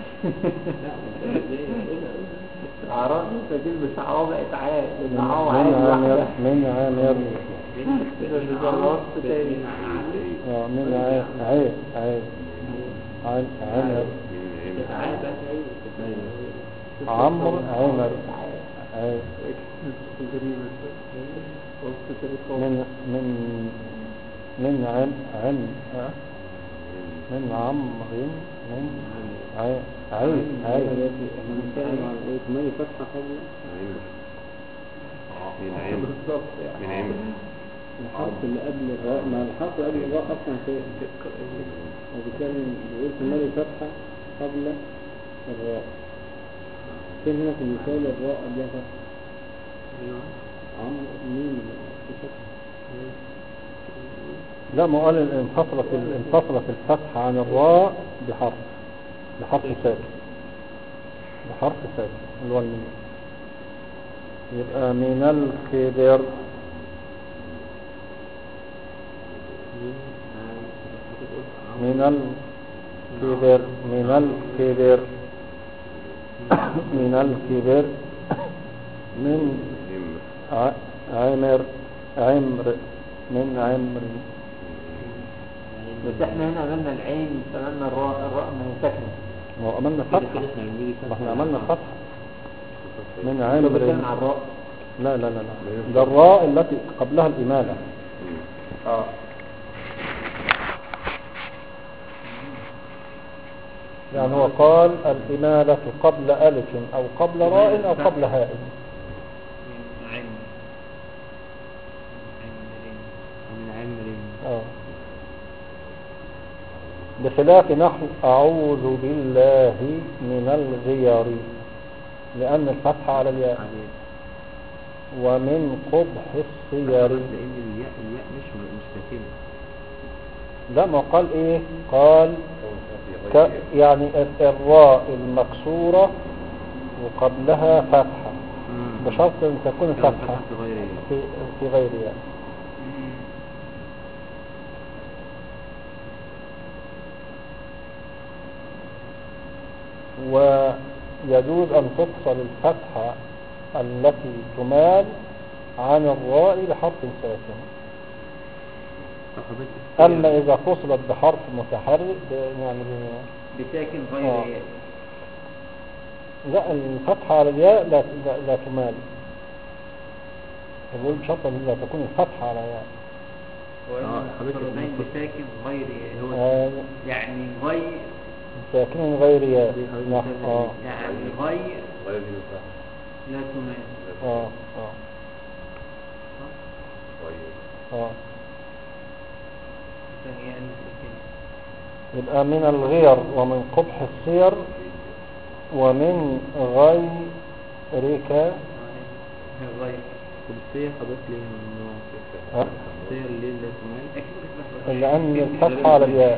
Speaker 3: عرفت فكلمة عاه بقت عاه، لأن عاه عاه واحدة.
Speaker 1: من عامر
Speaker 3: اللي ده الوصف تاني.
Speaker 1: من عامر عامر عمرو عامر من عمرو من عين
Speaker 3: بنتكلم عن ايه؟ كمان فتحة قبل بالظبط يعني. الحرف اللي قبل الراء، ما الحرف اللي قبل الراء اصلا شيء، وبالتالي بيقول كمان فتحة قبل الراء. فين هنا في المثال الراء قبلها فتحة؟ عمرو مين في فتحة؟
Speaker 1: لا، ما قال انفصلت الفتحة عن الراء بحرف ساكن، اللي هو الميم. يبقى من الكبر من الكبر من عمر من عمر.
Speaker 3: بس احنا هنا عملنا العين، عملنا الراء ما هي ساكنة.
Speaker 1: ما هو عملنا فتحة، ما احنا عملنا فتحة من
Speaker 3: بتكلم
Speaker 1: عمر.
Speaker 3: عن الراء.
Speaker 1: لا ده الراء التي قبلها الإمالة. يعني هو قال الإمالة قبل ألف أو قبل راء أو قبل هاء.
Speaker 3: من عمر.
Speaker 1: بخلاف نحو أعوذ بالله من الغيار، لأن الفتحة على الياء. ومن قبح الصيار،
Speaker 3: لأن الياء مش ساكنة.
Speaker 1: لا، ما قال ايه؟ قال يعني الراء المكسورة وقبلها فتحة، بشرط ان تكون فتحة في غير ياء. ويجوز ان تفصل الفتحة التي تمال عن الراء بحرف ساكن. أما إذا فصلت بحرف متحرك يعني
Speaker 3: بساكن غير ياء،
Speaker 1: لا، الفتحة على الياء لا تمال. يقول بشرط أن لا تكون الفتحة على ياء.
Speaker 3: حضرتك بساكن غير ياء، هو يعني غير
Speaker 1: ساكن غير ياء.
Speaker 3: يعني غير لا تمال.
Speaker 1: يبقى من الغير ومن قبح الصير ومن غيرك.
Speaker 3: غير الصير حضرتك ليه من الصير ليه لا تمال؟
Speaker 1: لأن الفتحة على الياء،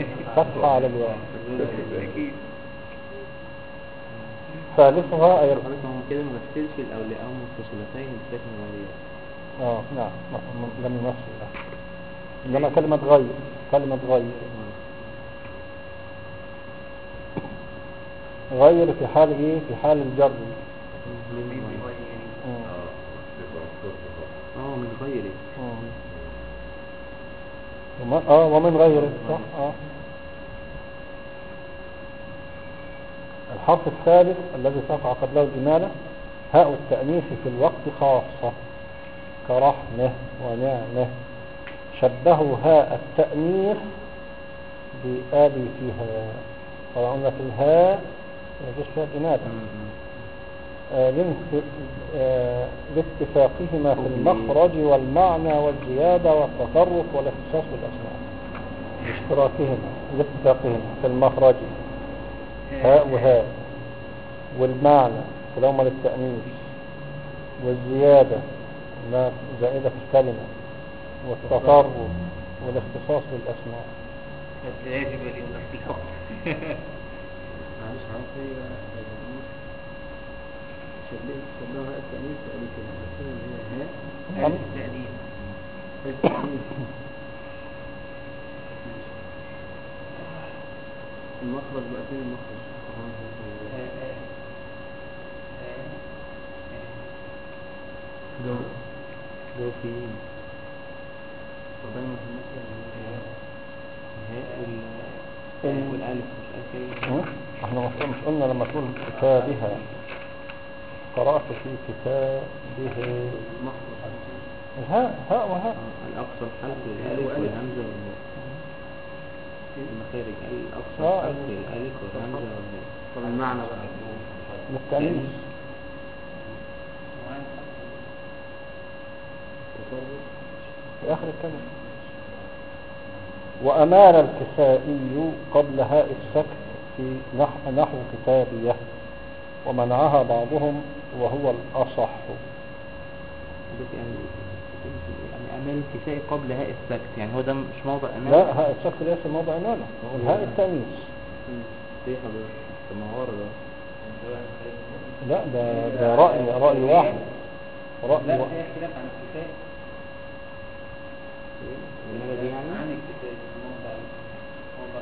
Speaker 1: ثالثها أي
Speaker 3: هم كده ما مثلش الأولياء منفصلتين بساكن غير ياء.
Speaker 1: نعم، لم يمثل. إنما كلمة غير غير في حال ايه؟ في حال الجر.
Speaker 3: من غيره.
Speaker 1: ومن غيره صح. الحرف الثالث الذي تقع قبله الإمالة هاء التأنيث في الوقت خاصة، كرحمه ونعمه. شبهوا هاء التأنيث بآلفها. طبعا في الهاء يجوز فيها الإمالة لاتفاقهما في المخرج والمعنى والزيادة والتصرف والاختصاص بالأسماء. لاتفاقهما في المخرج هاء وهاء، والمعنى كلاهما للتأنيث، والزيادة ما زائدة في الكلمة، والتصرف والاختصاص بالأسماء.
Speaker 3: يجب نفس الحكم. معلش شبهها هاء التأنيث بألفها، بس هنا اللي هي هاء التأنيث. المخرج بقى فين المخرج؟
Speaker 2: لو في والالف مش الف.
Speaker 1: احنا مش قلنا لما تقول كتابها قرأت في كتابه هاء وهاء
Speaker 2: الأقصى الحرف الألف والهمزة والهاء. المخارج الأقصى الحرف الألف والهمزة والهاء.
Speaker 3: طب المعنى بقى
Speaker 1: للتأنيث في آخر الكلمة. وأمال الكسائي قبل هاء السكت في نحو كتابية ومنعها بعضهم وهو الأصح.
Speaker 2: يعني أمال الكسائي قبل هاء السكت، يعني هو ده مش موضع أمال؟
Speaker 1: لا، هاء السكت ليس موضع أمالة، هو الهاء التأنيث.
Speaker 3: ليه حضرتك؟ طب ما هو ده
Speaker 1: لا، ده رأي واحد.
Speaker 3: لا فيها خلاف عن الكفاء.
Speaker 2: المالة دي يعني
Speaker 3: عن الكفاء موضع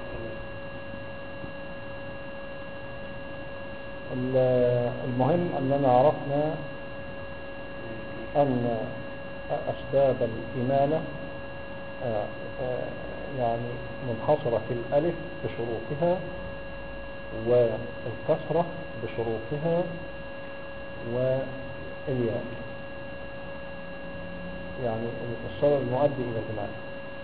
Speaker 1: المهم أننا عرفنا أن أسباب الإمالة يعني منحصرة في الألف بشروطها والكسرة بشروطها والياء، يعني السبب المؤدي إلى الإمالة.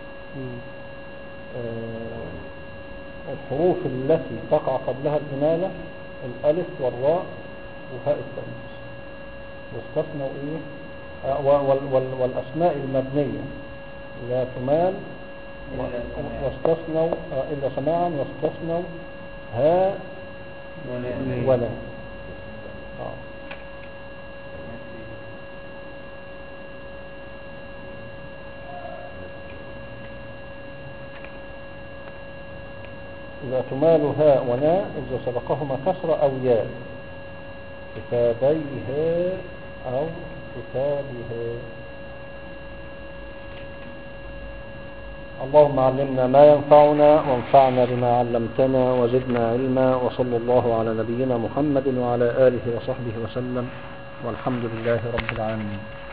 Speaker 1: الحروف التي تقع قبلها الإمالة الألف والراء وهاء التأنيث، واستثنوا إيه والأسماء المبنية لا تمال واستثنوا إلا سماعا، واستثنوا هاء ولا. إذا تمال هاء وناء إذا سبقهما كسرة أو ياء، كتابيها أو كتابها. اللهم علمنا ما ينفعنا وانفعنا بما علمتنا وزدنا علما، وصلى الله على نبينا محمد وعلى آله وصحبه وسلم، والحمد لله رب العالمين.